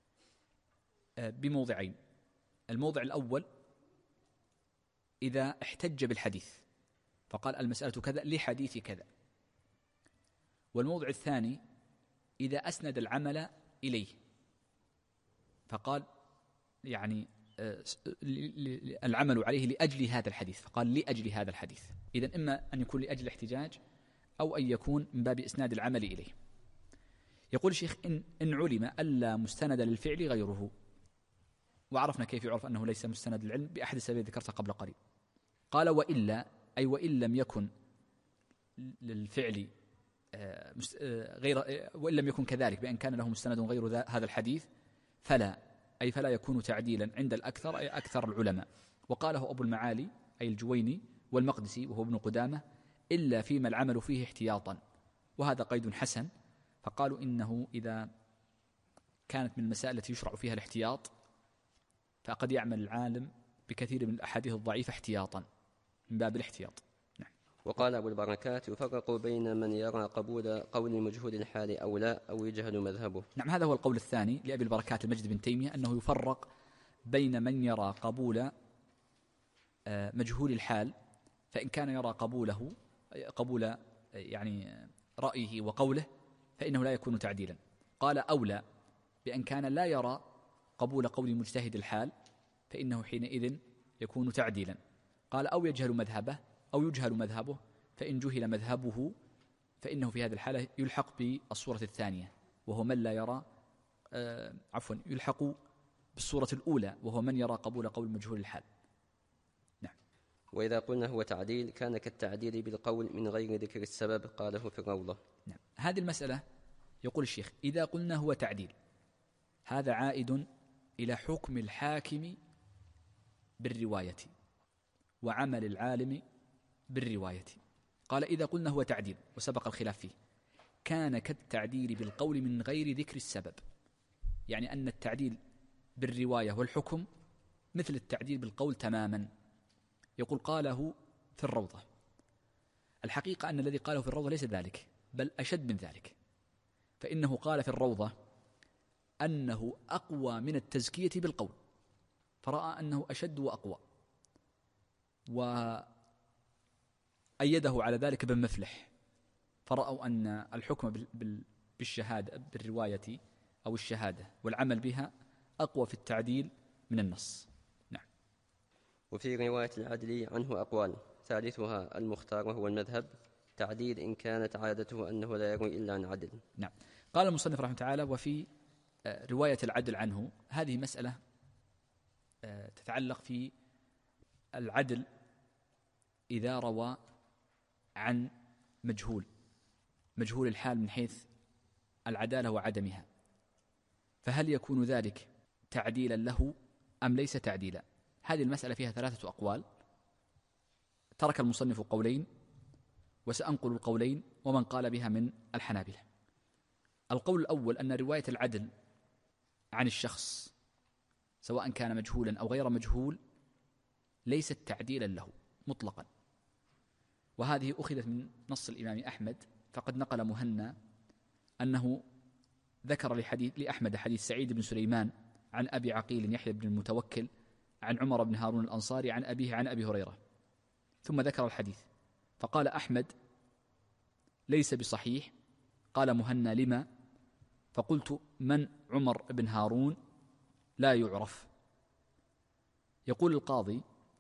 S2: بموضعين. الموضع الأول إذا احتج بالحديث فقال المسألة كذا لحديث كذا. والموضع الثاني إذا أسند العمل إليه فقال يعني العمل عليه لأجل هذا الحديث، فقال لأجل هذا الحديث. إذن إما أن يكون لأجل الاحتجاج أو أن يكون من باب إسناد العمل إليه. يقول الشيخ: إن علم ألا مستند للفعل غيره. وعرفنا كيف يعرف أنه ليس مستند للعلم بأحد السبب ذكرتها قبل قليل. قال: وإلا أي وإن لم يكن للفعل غير، وإن لم يكن كذلك بأن كان له مستند غير هذا الحديث فلا يكون تعديلا عند الأكثر أي أكثر العلماء. وقاله أبو المعالي أي الجويني والمقدسي وهو ابن قدامة إلا فيما العمل فيه احتياطا، وهذا قيد حسن. فقالوا إنه إذا كانت من المسائل التي يشرع فيها الاحتياط، فقد يعمل العالم بكثير من الأحاديث الضعيفة احتياطا من باب الاحتياط. نعم.
S1: وقال أبو البركات: يفرق بين من يرى قبول قول مجهول الحال أو لا، أو يجهل مذهبه.
S2: نعم، هذا هو القول الثاني لأبي البركات المجد بن تيمية، أنه يفرق بين من يرى قبول مجهول الحال، فإن كان يرى قبول يعني رأيه وقوله فإنه لا يكون تعديلا. قال أولى بأن كان لا يرى قبول قول مجتهد الحال، فإنه حينئذ يكون تعديلا. قال أو يجهل مذهبه أو يجهل مذهبه، فإن جهل مذهبه فإنه في هذه الحالة يلحق بالصورة الثانية وهو من لا يرى يلحق بالصورة الأولى وهو من يرى قبول قول مجهول الحال. نعم.
S1: وإذا قلنا هو تعديل كان كالتعديل بالقول من غير ذكر السبب، قاله في الروضة.
S2: نعم. هذه المسألة يقول الشيخ: إذا قلنا هو تعديل، هذا عائد إلى حكم الحاكم بالرواية وعمل العالم بالرواية. قال: إذا قلنا هو تعديل، وسبق الخلاف فيه، كان كالتعديل بالقول من غير ذكر السبب، يعني أن التعديل بالرواية والحكم مثل التعديل بالقول تماما. يقول: قاله في الروضة. الحقيقة أن الذي قاله في الروضة ليس ذلك، بل أشد من ذلك، فإنه قال في الروضة أنه أقوى من التزكية بالقول، فرأى أنه أشد وأقوى، وأيده على ذلك ابن مفلح، فرأوا أن الحكم بالشهادة بالرواية أو الشهادة والعمل بها أقوى في التعديل من النص. نعم.
S1: وفي رواية العدل عنه أقوال، ثالثها المختار وهو المذهب، تعديل إن كانت عادته أنه لا يروي إلا عن عدل.
S2: نعم. قال المصنف رحمه تعالى: وفي رواية العدل عنه، هذه مسألة تتعلق في العدل إذا روى عن مجهول الحال من حيث العدالة وعدمها، فهل يكون ذلك تعديلا له أم ليس تعديلا؟ هذه المسألة فيها 3 أقوال، ترك المصنف قولين وسأنقل القولين ومن قال بها من الحنابلة. القول الأول أن رواية العدل عن الشخص سواء كان مجهولا أو غير مجهول ليست تعديلا له مطلقا، وهذه أخذت من نص الإمام أحمد، فقد نقل مهنا أنه ذكر لأحمد حديث سعيد بن سليمان عن أبي عقيل يحيى بن المتوكل عن عمر بن هارون الأنصاري عن أبيه عن أبي هريرة، ثم ذكر الحديث فقال أحمد: ليس بصحيح. قال مهنا: لما؟ فقلت: من عمر بن هارون؟ لا يعرف. يقول القاضي: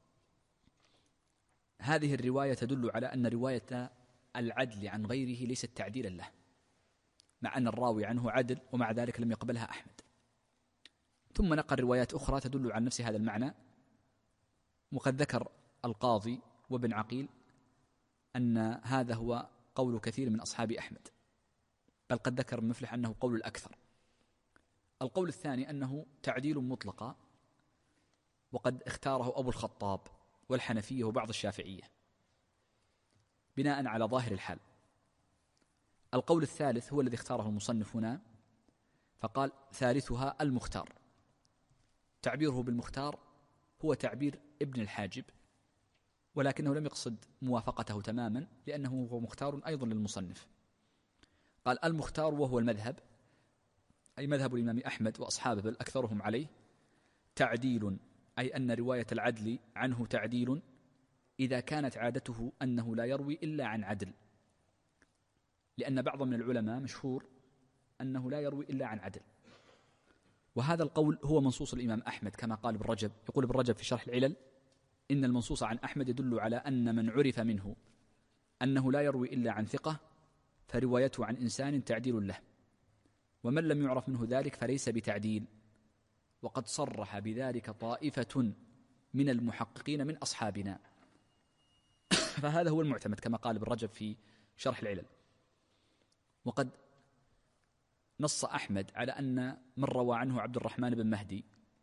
S2: هذه الرواية تدل على أن رواية العدل عن غيره ليست تعديلا له، مع أن الراوي عنه عدل ومع ذلك لم يقبلها أحمد. ثم نقل روايات أخرى تدل على نفس هذا المعنى، وقد ذكر القاضي وابن عقيل أن هذا هو قول كثير من أصحاب أحمد، بل قد ذكر ابن مفلح أنه قول الأكثر. القول الثاني أنه تعديل مطلقا، وقد اختاره أبو الخطاب والحنفية وبعض الشافعية بناء على ظاهر الحال. القول الثالث هو الذي اختاره المصنف هنا، فقال: ثالثها المختار. تعبيره بالمختار هو تعبير ابن الحاجب، ولكنه لم يقصد موافقته تماما، لأنه هو مختار أيضا للمصنف. قال: المختار وهو المذهب، أي مذهب الإمام أحمد وأصحابه بل أكثرهم عليه، تعديل، أي أن رواية العدل عنه تعديل إذا كانت عادته أنه لا يروي إلا عن عدل، لأن بعض من العلماء مشهور أنه لا يروي إلا عن عدل، وهذا القول هو منصوص الإمام أحمد كما قال ابن رجب. يقول ابن رجب في شرح العلل: إن المنصوص عن أحمد يدل على أن من عرف منه أنه لا يروي إلا عن ثقة فروايته عن إنسان تعديل له، ومن لم يعرف منه ذلك فليس بتعديل، وقد صرح بذلك طائفة من المحققين من أصحابنا. فهذا هو المعتمد كما قال ابن رجب في شرح العلل. وقد نص أحمد على أن من روى عنه عبد الرحمن بن مهدي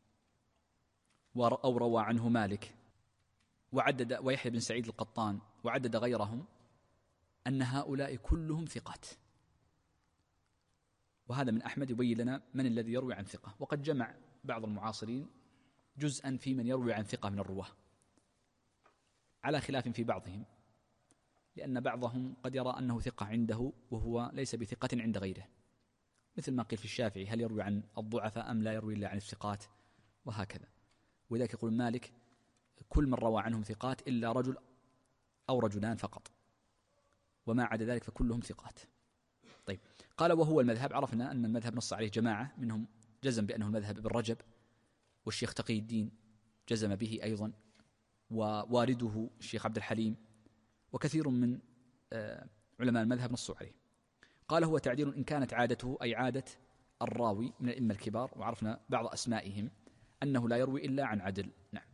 S2: أو روى عنه مالك وعدد ويحيى بن سعيد القطان وعدد غيرهم أن هؤلاء كلهم ثقات، وهذا من أحمد يبين لنا من الذي يروي عن ثقة. وقد جمع بعض المعاصرين جزءا في من يروي عن ثقة من الرواه على خلاف في بعضهم، لأن بعضهم قد يرى أنه ثقة عنده وهو ليس بثقة عند غيره، مثل ما قيل في الشافعي: هل يروي عن الضعفاء أم لا يروي إلا عن الثقات؟ وهكذا. ولذلك يقول مالك: كل من روى عنهم ثقات إلا رجل أو رجلان فقط، وما عدا ذلك فكلهم ثقات. طيب، قال: وهو المذهب. عرفنا أن المذهب نص عليه جماعة، منهم جزم بأنه المذهب ابن رجب، والشيخ تقي الدين جزم به أيضا، ووالده الشيخ عبد الحليم، وكثير من علماء المذهب نصوا عليه. قال: هو تعديل إن كانت عادته، أي عادة الراوي من الأئمة الكبار، وعرفنا بعض أسمائهم أنه لا يروي إلا عن عدل. نعم.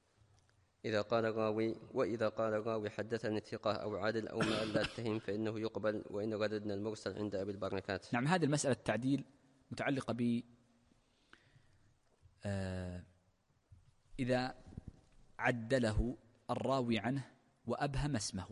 S1: وإذا قال الراوي حدثني الثقة أو عدل أو ما لا أتهم فإنه يقبل، وإن رددنا المرسل عند أبي البركات.
S2: نعم، هذه المسألة التعديل متعلقة ب إذا عدله الراوي عنه وأبهم اسمه.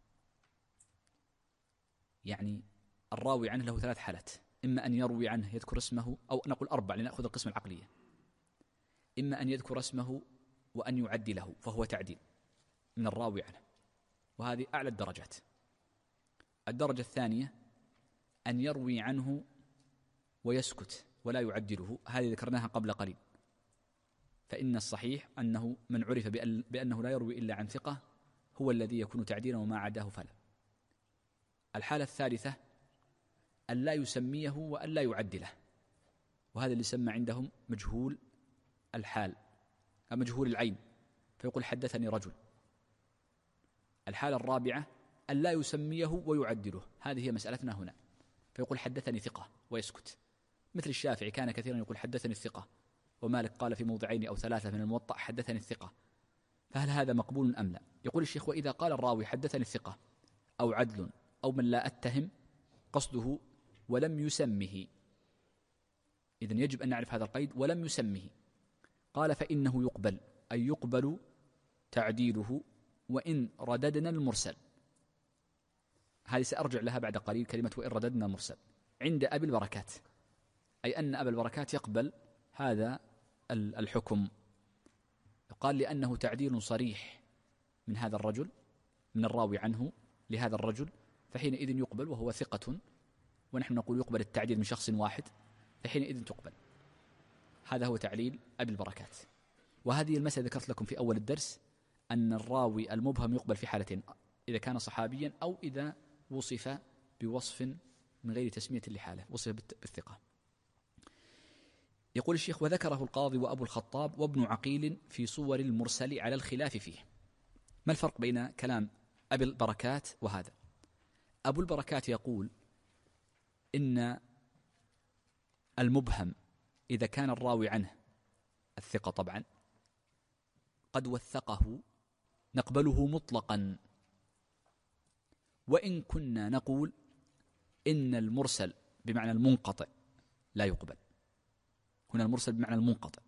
S2: يعني الراوي عنه له ثلاث حالات: إما أن يروي عنه يذكر اسمه، أو نقول أربع لنأخذ القسم العقلية: إما أن يذكر اسمه وأن يعدله فهو تعديل من الراوي عنه، وهذه أعلى الدرجات. الدرجة الثانية أن يروي عنه ويسكت ولا يعدله، هذه ذكرناها قبل قليل، فإن الصحيح أنه من عرف بأنه لا يروي إلا عن ثقة هو الذي يكون تعديلا، وما عداه فلا. الحالة الثالثة أن لا يسميه وأن لا يعدله، وهذا اللي يسمى عندهم مجهول الحال أو مجهول العين، فيقول حدثني رجل. الحالة الرابعة أن لا يسميه ويعدله، هذه هي مسألتنا هنا، فيقول حدثني ثقة ويسكت، مثل الشافعي كان كثيرا يقول حدثني الثقة، ومالك قال في موضعين أو ثلاثة من الموطأ حدثني الثقة، فهل هذا مقبول أم لا؟ يقول الشيخ: وإذا قال الراوي حدثني الثقة أو عدل أو من لا أتهم، قصده ولم يسمه، إذن يجب أن نعرف هذا القيد: ولم يسمه. قال: فإنه يقبل، أي يقبل تعديله وإن رددنا المرسل. هذه سأرجع لها بعد قليل، كلمة وإن رددنا المرسل عند أبي البركات، أي أن أبا البركات يقبل هذا الحكم. قال: لأنه تعديل صريح من هذا الرجل، من الراوي عنه لهذا الرجل، فحينئذ يقبل، وهو ثقة، ونحن نقول يقبل التعديل من شخص واحد، فحينئذ تقبل. هذا هو تعليل أبي البركات. وهذه المسألة ذكرت لكم في أول الدرس، أن الراوي المبهم يقبل في حالتين: إذا كان صحابيا، أو إذا وصف بوصف من غير تسمية لحاله، وصف بالثقة. يقول الشيخ: وذكره القاضي وأبو الخطاب وابن عقيل في صور المرسل على الخلاف فيه. ما الفرق بين كلام أبي البركات وهذا؟ أبو البركات يقول إن المبهم إذا كان الراوي عنه الثقة طبعا قد وثقه نقبله مطلقا، وإن كنا نقول إن المرسل بمعنى المنقطع لا يقبل. هنا المرسل بمعنى المنقطع.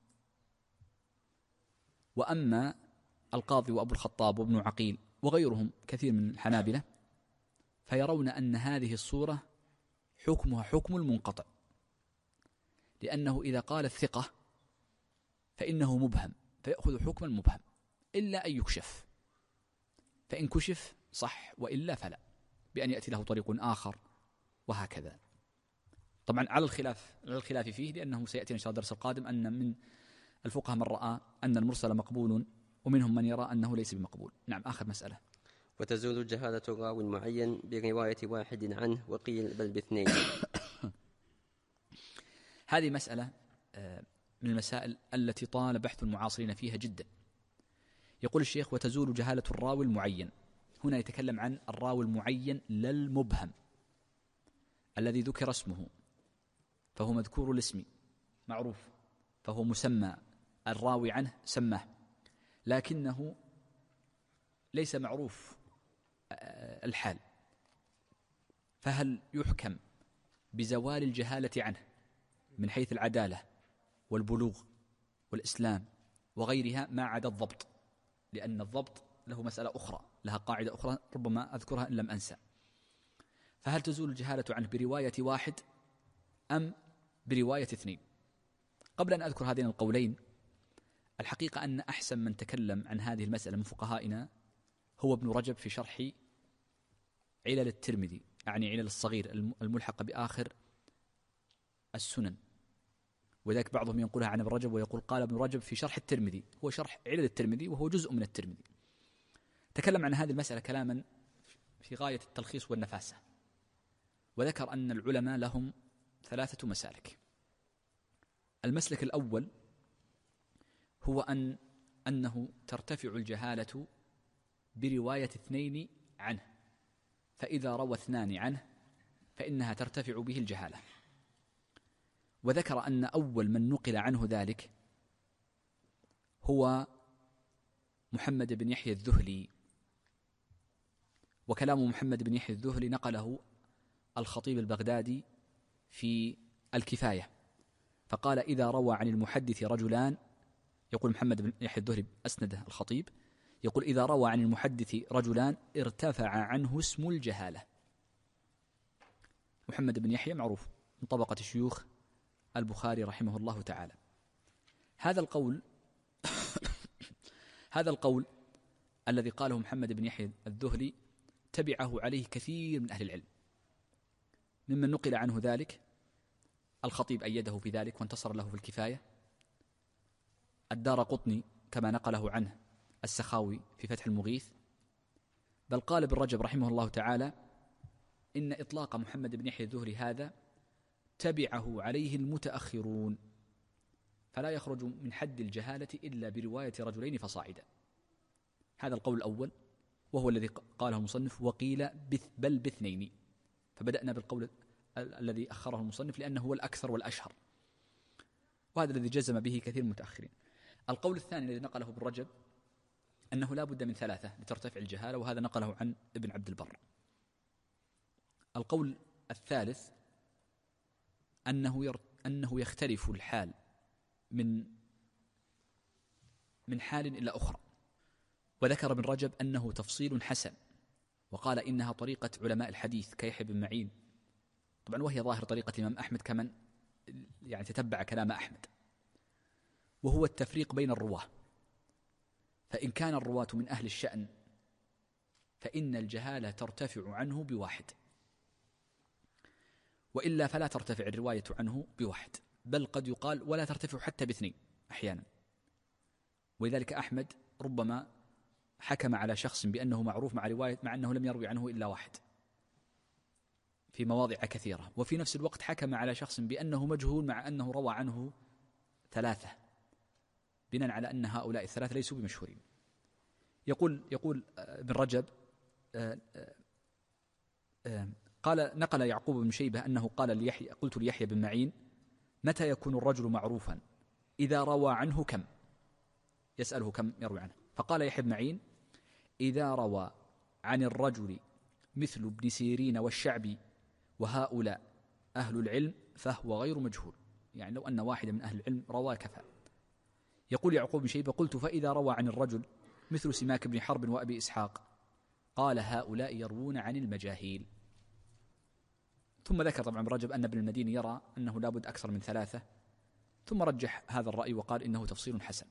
S2: وأما القاضي وأبو الخطاب وابن عقيل وغيرهم كثير من الحنابلة فيرون أن هذه الصورة حكمها حكم المنقطع، لأنه إذا قال الثقة فإنه مبهم، فيأخذ حكم المبهم إلا أن يكشف، فإن كشف صح وإلا فلا، بأن يأتي له طريق آخر، وهكذا. طبعا على الخلاف فيه، لأنه سيأتي إن شاء الله الدرس القادم أن من الفقهاء من رأى أن المرسل مقبول، ومنهم من يرى أنه ليس بمقبول. نعم، آخر مسألة.
S1: وتزول جهالة الراوي المعين برواية واحد عنه، وقيل بل باثنين.
S2: هذه مسألة من المسائل التي طال بحث المعاصرين فيها جدا. يقول الشيخ: وتزول جهالة الراوي المعين. هنا يتكلم عن الراوي المعين لا المبهم، الذي ذكر اسمه فهو مذكور الاسم معروف، فهو مسمى، الراوي عنه سماه، لكنه ليس معروف الحال، فهل يحكم بزوال الجهالة عنه من حيث العدالة والبلوغ والإسلام وغيرها ما عدا الضبط؟ لأن الضبط له مسألة أخرى، لها قاعدة أخرى ربما أذكرها إن لم أنسى. فهل تزول الجهالة عنه برواية واحد أم برواية اثنين؟ قبل أن أذكر هذين القولين، الحقيقة أن أحسن من تكلم عن هذه المسألة من فقهائنا هو ابن رجب في شرح علل الترمذي، يعني علل الصغير الملحق بآخر السنن، وذلك بعضهم ينقلها عن ابن رجب ويقول قال ابن رجب في شرح الترمذي، هو شرح علل الترمذي وهو جزء من الترمذي. تكلم عن هذه المسألة كلاما في غاية التلخيص والنفاسة، وذكر أن العلماء لهم 3 مسالك. المسلك الأول هو أنه ترتفع الجهالة برواية 2 عنه، فإذا روى 2 عنه فإنها ترتفع به الجهالة. وذكر أن أول من نقل عنه ذلك هو محمد بن يحيى الذهلي، وكلام محمد بن يحيى الذهلي نقله الخطيب البغدادي في الكفاية، فقال إذا روى عن المحدث رجلان، يقول محمد بن يحيى الذهلي أسنده الخطيب، يقول إذا روى عن المحدث رجلان ارتفع عنه اسم الجهالة. محمد بن يحيى معروف من طبقة شيوخ البخاري رحمه الله تعالى. هذا القول الذي قاله محمد بن يحيى الذهلي تبعه عليه كثير من أهل العلم، ممن نقل عنه ذلك الخطيب أيده في ذلك وانتصر له في الكفاية، الدارقطني كما نقله عنه السخاوي في فتح المغيث، بل قال ابن رجب رحمه الله تعالى إن إطلاق محمد بن يحيى الذهلي هذا تبعه عليه المتأخرون، فلا يخرج من حد الجهالة إلا برواية رجلين فصاعدا. هذا القول الأول، وهو الذي قاله المصنف وقيل بل ب2، فبدأنا بالقول الذي أخره المصنف لأنه هو الأكثر والأشهر، وهذا الذي جزم به كثير من المتأخرين. القول الثاني الذي نقله ابن رجب أنه لا بد من 3 لترتفع الجهالة، وهذا نقله عن ابن عبد البر. القول الثالث أنه يختلف الحال من حال إلى أخرى، وذكر ابن رجب أنه تفصيل حسن، وقال إنها طريقة علماء الحديث كيحيى بن معين، طبعا وهي ظاهر طريقة الإمام أحمد كمن يعني تتبع كلام أحمد، وهو التفريق بين الرواة، فإن كان الرواة من أهل الشأن فإن الجهالة ترتفع عنه ب1، وإلا فلا ترتفع الرواية عنه ب1، بل قد يقال ولا ترتفع حتى ب2 أحيانا. ولذلك أحمد ربما حكم على شخص بأنه معروف مع رواية مع أنه لم يروي عنه إلا 1 في مواضع كثيرة، وفي نفس الوقت حكم على شخص بأنه مجهول مع أنه روى عنه 3، بناء على أن هؤلاء 3 ليسوا بمشهورين. يقول ابن رجب نقل يعقوب بن شيبة أنه قال قلت ليحيى بن معين متى يكون الرجل معروفا؟ إذا روى عنه كم؟ يسأله كم يروي عنه، فقال يحيى بن معين إذا روى عن الرجل مثل ابن سيرين والشعبي وهؤلاء أهل العلم فهو غير مجهول، يعني لو أن واحدا من أهل العلم روى كفى. يقول يعقوب بن شيبة قلت فإذا روى عن الرجل مثل سماك بن حرب وأبي إسحاق قال هؤلاء يروون عن المجاهيل. ثم ذكر طبعا ابن رجب أن ابن المديني يرى أنه لابد أكثر من 3، ثم رجح هذا الرأي وقال إنه تفصيل حسن.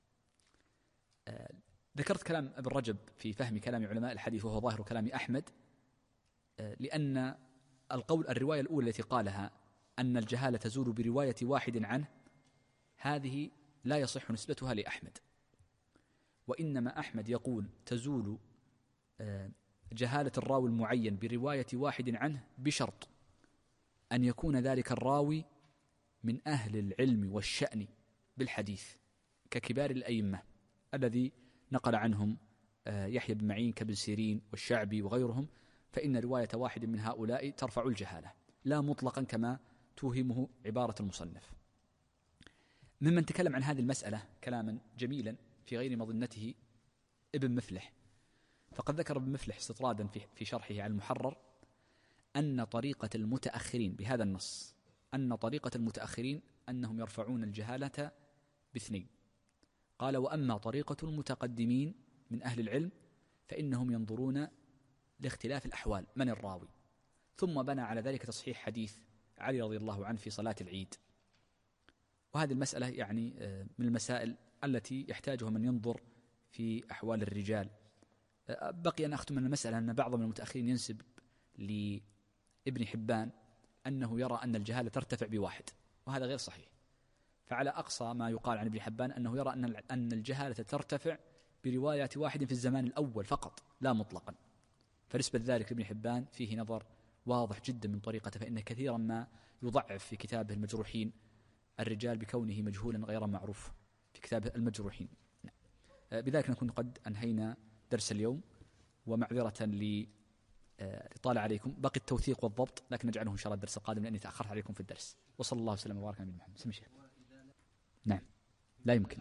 S2: ذكرت كلام ابن رجب في فهم كلام علماء الحديث وهو ظاهر كلام أحمد، لأن الرواية الأولى التي قالها أن الجهالة تزول برواية 1 عنه، هذه لا يصح نسبتها لأحمد، وإنما أحمد يقول تزول جهالة الراوي المعين برواية 1 عنه بشرط أن يكون ذلك الراوي من أهل العلم والشأن بالحديث ككبار الأئمة الذي نقل عنهم يحيى بن معين كابن سيرين والشعبي وغيرهم، فإن رواية 1 من هؤلاء ترفع الجهالة لا مطلقا كما توهمه عبارة المصنف. ممن تكلم عن هذه المسألة كلاما جميلا في غير مظنته ابن مفلح، فقد ذكر ابن مفلح استطرادا في شرحه على المحرر أن طريقة المتأخرين بهذا النص، أن طريقة المتأخرين أنهم يرفعون الجهالة ب2، قال وأما طريقة المتقدمين من أهل العلم فإنهم ينظرون لاختلاف الأحوال من الراوي، ثم بنى على ذلك تصحيح حديث علي رضي الله عنه في صلاة العيد. وهذه المسألة يعني من المسائل التي يحتاجها من ينظر في أحوال الرجال. بقي أن أختم من المسألة أن بعض من المتأخرين ينسب لابن حبان أنه يرى أن الجهالة ترتفع بواحد، وهذا غير صحيح. فعلى أقصى ما يقال عن ابن حبان أنه يرى أن الجهالة ترتفع برواية واحد في الزمان الأول فقط لا مطلقا. فنسبة ذلك لابن حبان فيه نظر واضح جدا من طريقته، فإن كثيرا ما يضعف في كتابه المجروحين الرجال بكونه مجهولا غير معروف في كتابه المجروحين. بذلك نكون قد أنهينا درس اليوم، ومعذرة لطالع عليكم بقي التوثيق والضبط، لكن نجعله إن شاء الله الدرس القادم لأني تأخرت عليكم في الدرس. وصلى الله وسلم وبارك على محمد. سمي شيخ. نعم لا يمكن،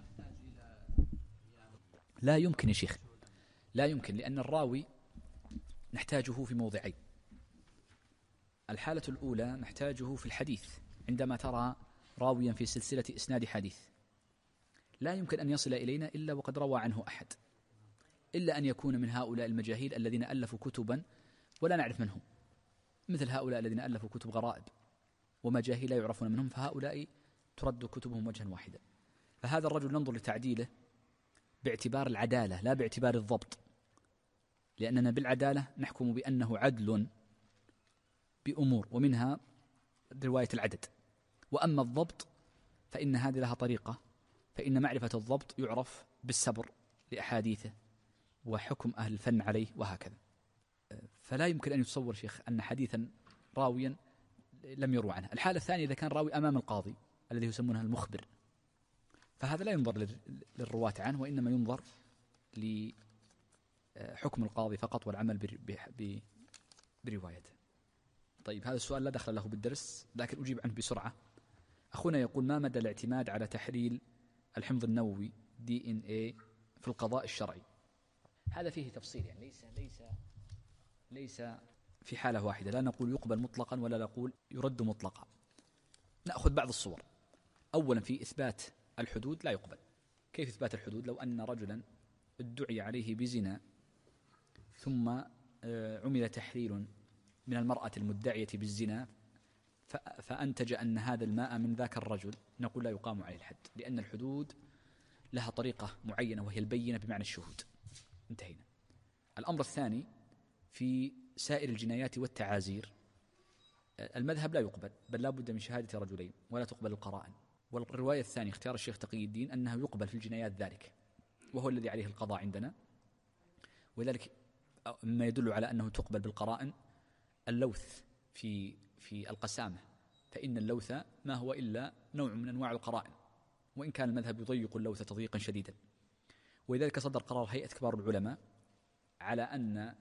S2: لا يمكن يا شيخ، لا يمكن، لأن الراوي نحتاجه في موضعين. الحالة الأولى نحتاجه في الحديث، عندما ترى راويا في سلسلة إسناد حديث لا يمكن أن يصل إلينا إلا وقد روى عنه أحد، إلا أن يكون من هؤلاء المجاهيل الذين ألفوا كتبا ولا نعرف منهم، مثل هؤلاء الذين ألفوا كتب غرائب ومجاهيل لا يعرفون منهم، فهؤلاء ترد كتبهم وجها واحدا. فهذا الرجل ننظر لتعديله باعتبار العدالة لا باعتبار الضبط، لأننا بالعدالة نحكم بأنه عدل بأمور ومنها رواية العدد، وأما الضبط فإن هذه لها طريقة، فإن معرفة الضبط يعرف بالسبر لأحاديثه وحكم أهل الفن عليه وهكذا. فلا يمكن أن يتصور شيخ أن حديثا راويا لم يروى عنه. الحالة الثانية إذا كان راوي أمام القاضي الذي يسمونه المخبر، فهذا لا ينظر للرواة عنه، وإنما ينظر لحكم القاضي فقط والعمل بروايته. طيب هذا السؤال لا دخل له بالدرس لكن أجيب عنه بسرعة. أخونا يقول: ما مدى الاعتماد على تحليل الحمض النووي DNA في القضاء الشرعي؟ هذا فيه تفصيل، يعني ليس في حالة واحدة، لا نقول يقبل مطلقا ولا نقول يرد مطلقا. نأخذ بعض الصور. أولا في إثبات الحدود لا يقبل. كيف إثبات الحدود؟ لو أن رجلا ادعي عليه بزنا ثم عمل تحليل من المرأة المدعية بالزنا فأنتج أن هذا الماء من ذاك الرجل، نقول لا يقام عليه الحد، لأن الحدود لها طريقة معينة وهي البينة بمعنى الشهود. انتهينا. الأمر الثاني في سائر الجنايات والتعازير المذهب لا يقبل، بل لا بد من شهادة رجلين ولا تقبل القرائن. والرواية الثانية اختيار الشيخ تقي الدين أنه يقبل في الجنايات ذلك، وهو الذي عليه القضاء عندنا. وذلك مما يدل على أنه تقبل بالقرائن اللوث في القسامة، فإن اللوث ما هو إلا نوع من أنواع القرائن، وإن كان المذهب يضيق اللوث تضييقا شديدا. ولذلك صدر قرار هيئة كبار العلماء على أن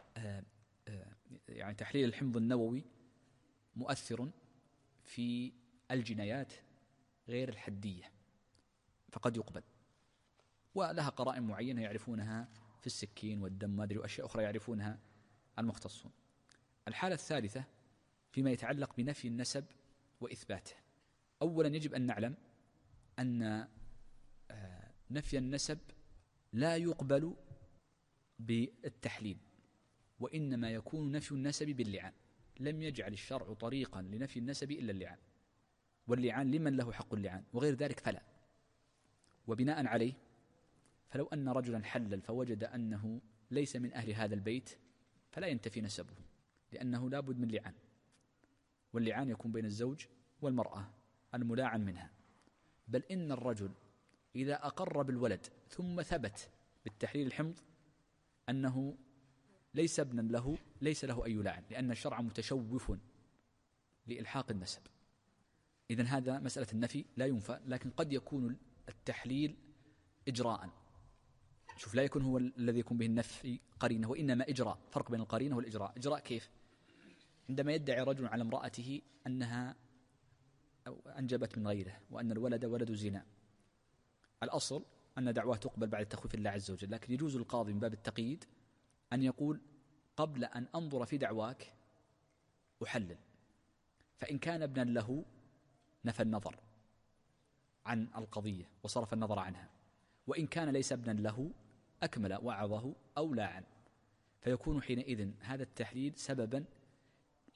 S2: يعني تحليل الحمض النووي مؤثر في الجنايات غير الحدية فقد يقبل، ولها قرائن معينة يعرفونها في السكين والدم ما أدري وأشياء أخرى يعرفونها المختصون. الحالة الثالثة فيما يتعلق بنفي النسب وإثباته. أولا يجب أن نعلم أن نفي النسب لا يقبل بالتحليل، وإنما يكون نفي النسب باللعان. لم يجعل الشرع طريقا لنفي النسب إلا اللعان، واللعان لمن له حق اللعان، وغير ذلك فلا. وبناء عليه فلو أن رجلا حلل فوجد أنه ليس من أهل هذا البيت فلا ينتفي نسبه، لأنه لا بد من لعان، واللعان يكون بين الزوج والمرأة الملاعن منها. بل إن الرجل إذا أقر بالولد ثم ثبت بالتحليل الحمض أنه ليس ابنا له ليس له أي لعن، لأن الشرع متشوف لإلحاق النسب. إذن هذا مسألة النفي لا ينفى، لكن قد يكون التحليل إجراء. شوف، لا يكون هو الذي يكون به النفي قرينة، وإنما إجراء. فرق بين القرينة والإجراء. إجراء كيف؟ عندما يدعي رجل على امرأته أنها أنجبت من غيره وأن الولد ولد زنا، الأصل أن دعواه تقبل بعد تخويف الله عز وجل، لكن يجوز القاضي من باب التقييد أن يقول قبل أن أنظر في دعواك أحلل، فإن كان ابنا له نفى النظر عن القضية وصرف النظر عنها، وإن كان ليس ابنا له أكمل وعظه أو لاعن، فيكون حينئذ هذا التحليل سببا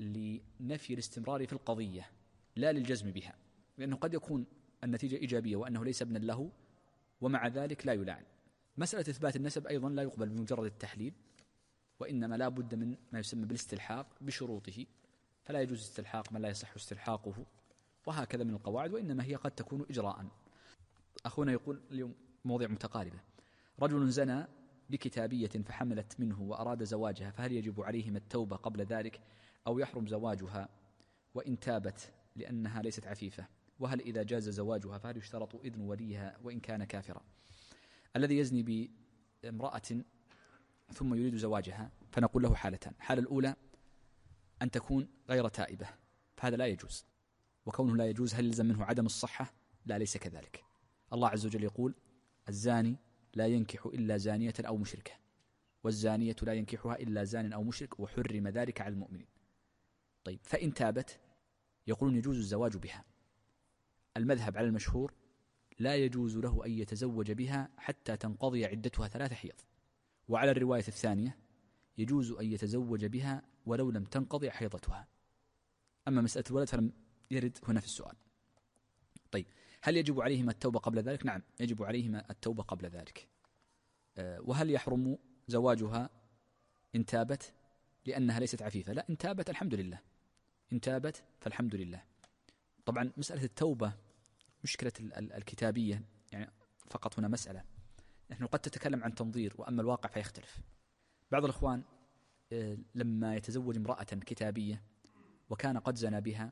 S2: لنفي الاستمرار في القضية لا للجزم بها، لأنه قد يكون النتيجة إيجابية وأنه ليس ابنا له ومع ذلك لا يلعن. مسألة إثبات النسب أيضا لا يقبل بمجرد التحليل، وإنما لا بد من ما يسمى بالاستلحاق بشروطه، فلا يجوز استلحاق من لا يصح استلحاقه، وهكذا من القواعد، وإنما هي قد تكون إجراء. أخونا يقول اليوم مواضيع متقاربة: رجل زنى بكتابية فحملت منه وأراد زواجها، فهل يجب عليهما التوبة قبل ذلك أو يحرم زواجها وإن تابت لأنها ليست عفيفة؟ وهل إذا جاز زواجها فهل يشترط إذن وليها وإن كان كافرا؟ الذي يزني بامرأة ثم يريد زواجها فنقول له حالتان: الحالة الأولى أن تكون غير تائبة، فهذا لا يجوز، وكونه لا يجوز هل يلزم منه عدم الصحة؟ لا، ليس كذلك. الله عز وجل يقول: الزاني لا ينكح إلا زانية أو مشركة، والزانية لا ينكحها إلا زان أو مشرك، وحرم ذلك على المؤمنين. طيب، فإن تابت يقولون يجوز الزواج بها. المذهب على المشهور لا يجوز له أن يتزوج بها حتى تنقضي عدتها 3 حيض، وعلى الرواية الثانية يجوز أن يتزوج بها ولو لم تنقضي حيضتها. أما مسألة الولد فلم يرد هنا في السؤال. طيب، هل يجب عليهما التوبة قبل ذلك؟ نعم، يجب عليهما التوبة قبل ذلك. وهل يحرم زواجها إن تابت لأنها ليست عفيفة؟ لا، إن تابت الحمد لله، إن تابت فالحمد لله. طبعا مسألة التوبة مشكلة الكتابية يعني فقط هنا مسألة، نحن قد تتكلم عن تنظير وأما الواقع فيختلف. بعض الإخوان لما يتزوج امرأة كتابية وكان قد زنى بها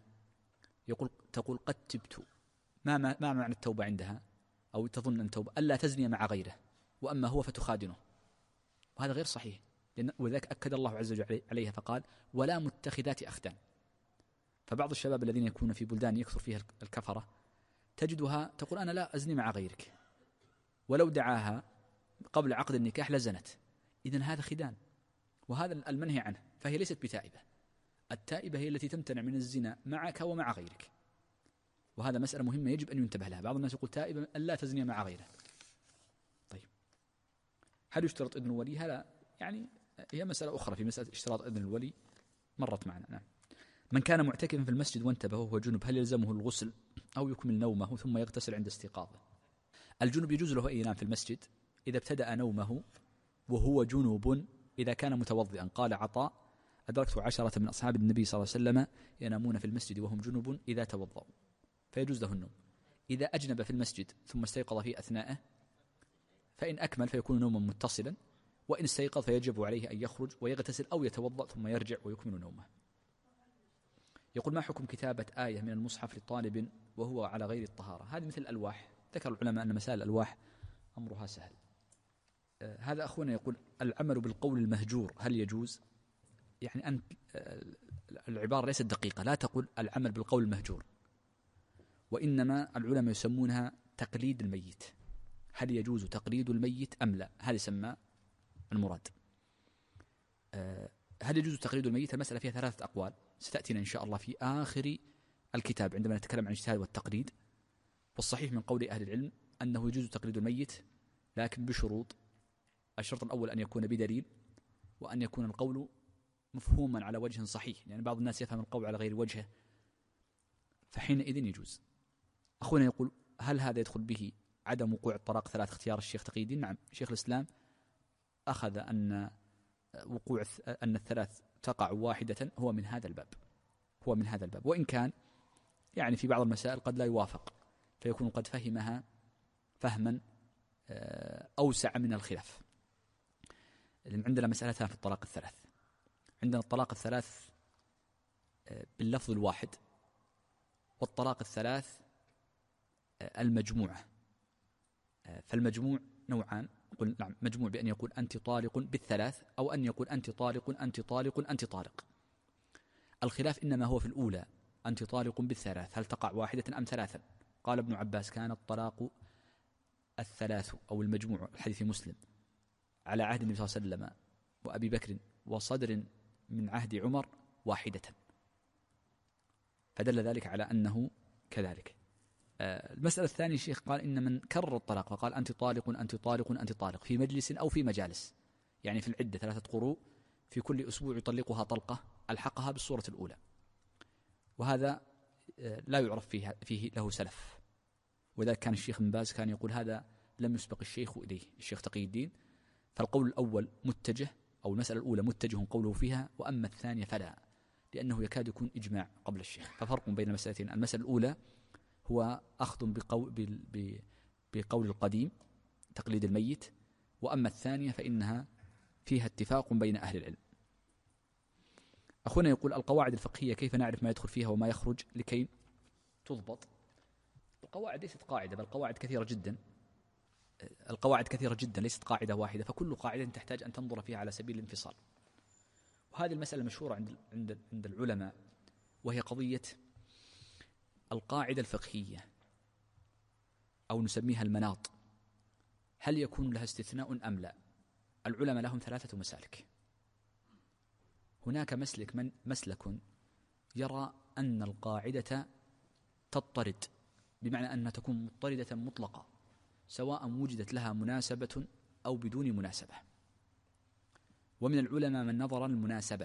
S2: تقول قد تبت. ما معنى التوبة عندها؟ أو تظن أن التوبة ألا تزني مع غيره، وأما هو فتخادنه، وهذا غير صحيح، وذلك أكد الله عز وجل عليها فقال: ولا متخذات أخدان. فبعض الشباب الذين يكون في بلدان يكثر فيها الكفرة تجدها تقول: أنا لا أزني مع غيرك، ولو دعاها قبل عقد النكاح لزنت. إذن هذا خدان، وهذا المنهي عنه، فهي ليست بتائبة. التائبة هي التي تمتنع من الزنا معك ومع غيرك، وهذا مسألة مهمة يجب أن ينتبه لها. بعض الناس يقول تائبة ألا تزني مع غيره. طيب، هل يشترط إذن الولي؟ هذا يعني هي مسألة أخرى، في مسألة اشتراط إذن الولي مرت معنا. نعم. من كان معتكفا في المسجد وانتبه وهو جنب هل يلزمه الغسل أو يكمل نومه ثم يغتسل عند استيقاظه؟ الجنب يجوز له أن ينام في المسجد إذا ابتدأ نومه وهو جنوب إذا كان متوضئا. قال عطاء: أدركت 10 من أصحاب النبي صلى الله عليه وسلم ينامون في المسجد وهم جنب إذا توضأوا، فيجوز له النوم. إذا أجنب في المسجد ثم استيقظ في أثناءه فإن أكمل فيكون نوما متصلا، وإن استيقظ فيجب عليه أن يخرج ويغتسل أو يتوضأ ثم يرجع ويكمل نومه. يقول: ما حكم كتابة آية من المصحف لطالب وهو على غير الطهارة؟ هذه مثل الألواح. ذكر العلماء أن مسائل الألواح أمرها سهل. هذا أخونا يقول: العمل بالقول المهجور هل يجوز؟ يعني أنت العبارة ليست دقيقة، لا تقول العمل بالقول المهجور، وإنما العلماء يسمونها تقليد الميت. هل يجوز تقليد الميت أم لا؟ هذا يسمى المراد. هل يجوز تقليد الميت؟ المسألة فيها 3 أقوال ستأتينا إن شاء الله في آخر الكتاب عندما نتكلم عن الاجتهاد والتقليد. والصحيح من قول أهل العلم أنه يجوز تقليد الميت لكن بشروط. الشرط الأول أن يكون بدليل، وأن يكون القول مفهوما على وجه صحيح، يعني بعض الناس يفهم القول على غير وجهه، فحينئذ يجوز. أخونا يقول: هل هذا يدخل به عدم وقوع الطلاق 3 اختيار الشيخ تقي الدين؟ نعم، شيخ الإسلام أخذ أن وقوع أن 3 تقع واحدة هو من هذا الباب، وإن كان يعني في بعض المسائل قد لا يوافق، فيكون قد فهمها فهما أوسع من الخلاف. لأن عندنا مسألتان في الطلاق 3. عندنا الطلاق 3 باللفظ الواحد، والطلاق 3 المجموعة. فالمجموع نوعان. قل نعم، مجموع بأن يقول أنت طالق بال3، أو أن يقول أنت طالق أنت طالق أنت طالق. الخلاف إنما هو في الأولى، أنت طالق بال3 هل تقع واحدة أم 3؟ قال ابن عباس: كان الطلاق 3 أو المجموع، الحديث في مسلم، على عهد النبي صلى الله عليه وسلم وأبي بكر وصدر من عهد عمر واحدة، فدل ذلك على أنه كذلك. المسألة الثانية الشيخ قال: إن من كرر الطلاق وقال أنت طالق أنت طالق أنت طالق في مجلس أو في مجالس، يعني في العدة 3 قروء في كل أسبوع يطلقها طلقة ألحقها بالصورة الأولى، وهذا لا يعرف فيه له سلف. وذلك كان الشيخ ابن باز كان يقول هذا لم يسبق الشيخ إليه، الشيخ تقي الدين. فالقول الأول متجه، أو المسألة الأولى متجه قوله فيها، وأما الثانية فلا، لأنه يكاد يكون إجماع قبل الشيخ. ففرق بين المسألتين: المسألة الأولى هو أخذ بقول القديم تقليد الميت، وأما الثانية فإنها فيها اتفاق بين أهل العلم. أخونا يقول: القواعد الفقهية كيف نعرف ما يدخل فيها وما يخرج لكي تضبط؟ القواعد ليست قاعدة، بل قواعد كثيرة جدا. القواعد كثيرة جدا، ليست قاعدة واحدة، فكل قاعدة تحتاج أن تنظر فيها على سبيل الانفصال. وهذه المسألة مشهورة عند العلماء، وهي قضية القاعدة الفقهية، أو نسميها المناط، هل يكون لها استثناء أم لا؟ العلماء لهم 3 مسالك. هناك مسلك يرى أن القاعدة تضطرد، بمعنى أنها تكون مضطردة مطلقة، سواء وجدت لها مناسبة أو بدون مناسبة. ومن العلماء من نظر المناسبة،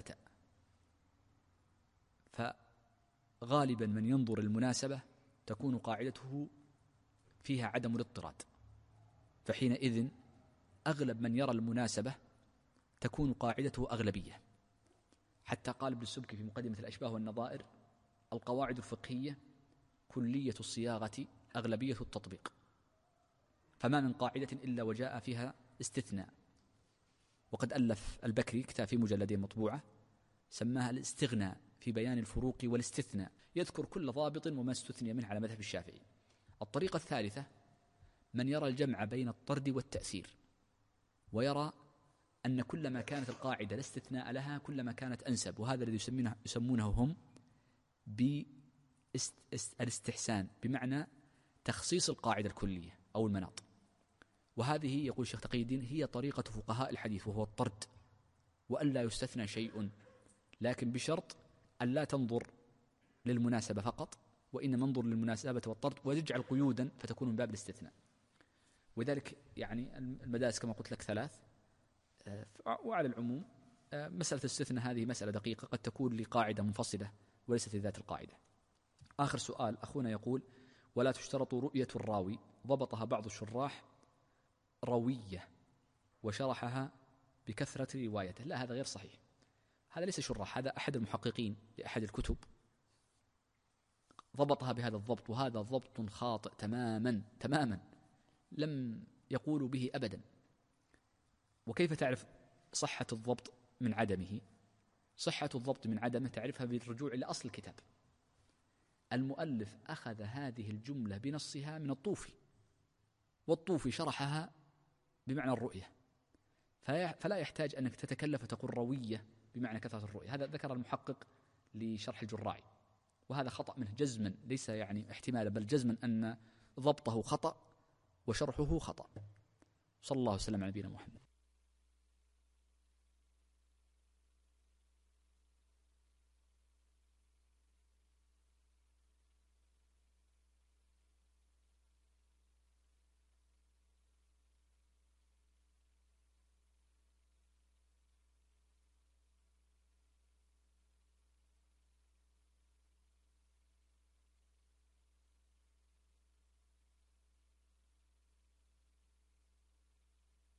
S2: فغالبا من ينظر المناسبة تكون قاعدته فيها عدم الاضطراد، فحينئذ أغلب من يرى المناسبة تكون قاعدته أغلبية. حتى قال ابن السبكي في مقدمة الأشباه والنظائر: القواعد الفقهية كلية الصياغة أغلبية التطبيق، فما من قاعدة إلا وجاء فيها استثناء. وقد ألف البكري كتاب في مجلدين مطبوعة سماها الاستغناء في بيان الفروق والاستثناء، يذكر كل ضابط وما استثني منه على مذهب الشافعي. الطريقة الثالثة من يرى الجمع بين الطرد والتأثير، ويرى أن كلما كانت القاعدة لا استثناء لها كلما كانت أنسب، وهذا الذي يسمونه هم بالاستحسان، بمعنى تخصيص القاعدة الكلية أو المناط. وهذه يقول الشيخ تقي الدين هي طريقة فقهاء الحديث، وهو الطرد، وألا يستثنى شيء، لكن بشرط أن لا تنظر للمناسبة فقط، وإنما انظر للمناسبة والطرد، ويجعل قيودا فتكون من باب الاستثناء. وذلك يعني المدارس كما قلت لك 3. وعلى العموم مسألة الاستثناء هذه مسألة دقيقة، قد تكون لقاعدة منفصلة وليست لذات القاعدة. آخر سؤال، أخونا يقول: ولا تشترط رؤية الراوي، ضبطها بعض الشراح روية وشرحها بكثرة روايته. لا، هذا غير صحيح، هذا ليس شراح، هذا أحد المحققين لأحد الكتب ضبطها بهذا الضبط، وهذا ضبط خاطئ تماما لم يقولوا به أبدا. وكيف تعرف صحة الضبط من عدمه؟ صحة الضبط من عدمه تعرفها بالرجوع إلى أصل الكتاب. المؤلف أخذ هذه الجملة بنصها من الطوفي، والطوفي شرحها بمعنى الرؤية، فلا يحتاج أنك تتكلف وتقول روية بمعنى كثرة الرؤية. هذا ذكر المحقق لشرح الجراعي، وهذا خطأ منه جزما، ليس يعني احتمالا بل جزما، أن ضبطه خطأ وشرحه خطأ. صلى الله وسلم على نبينا محمد.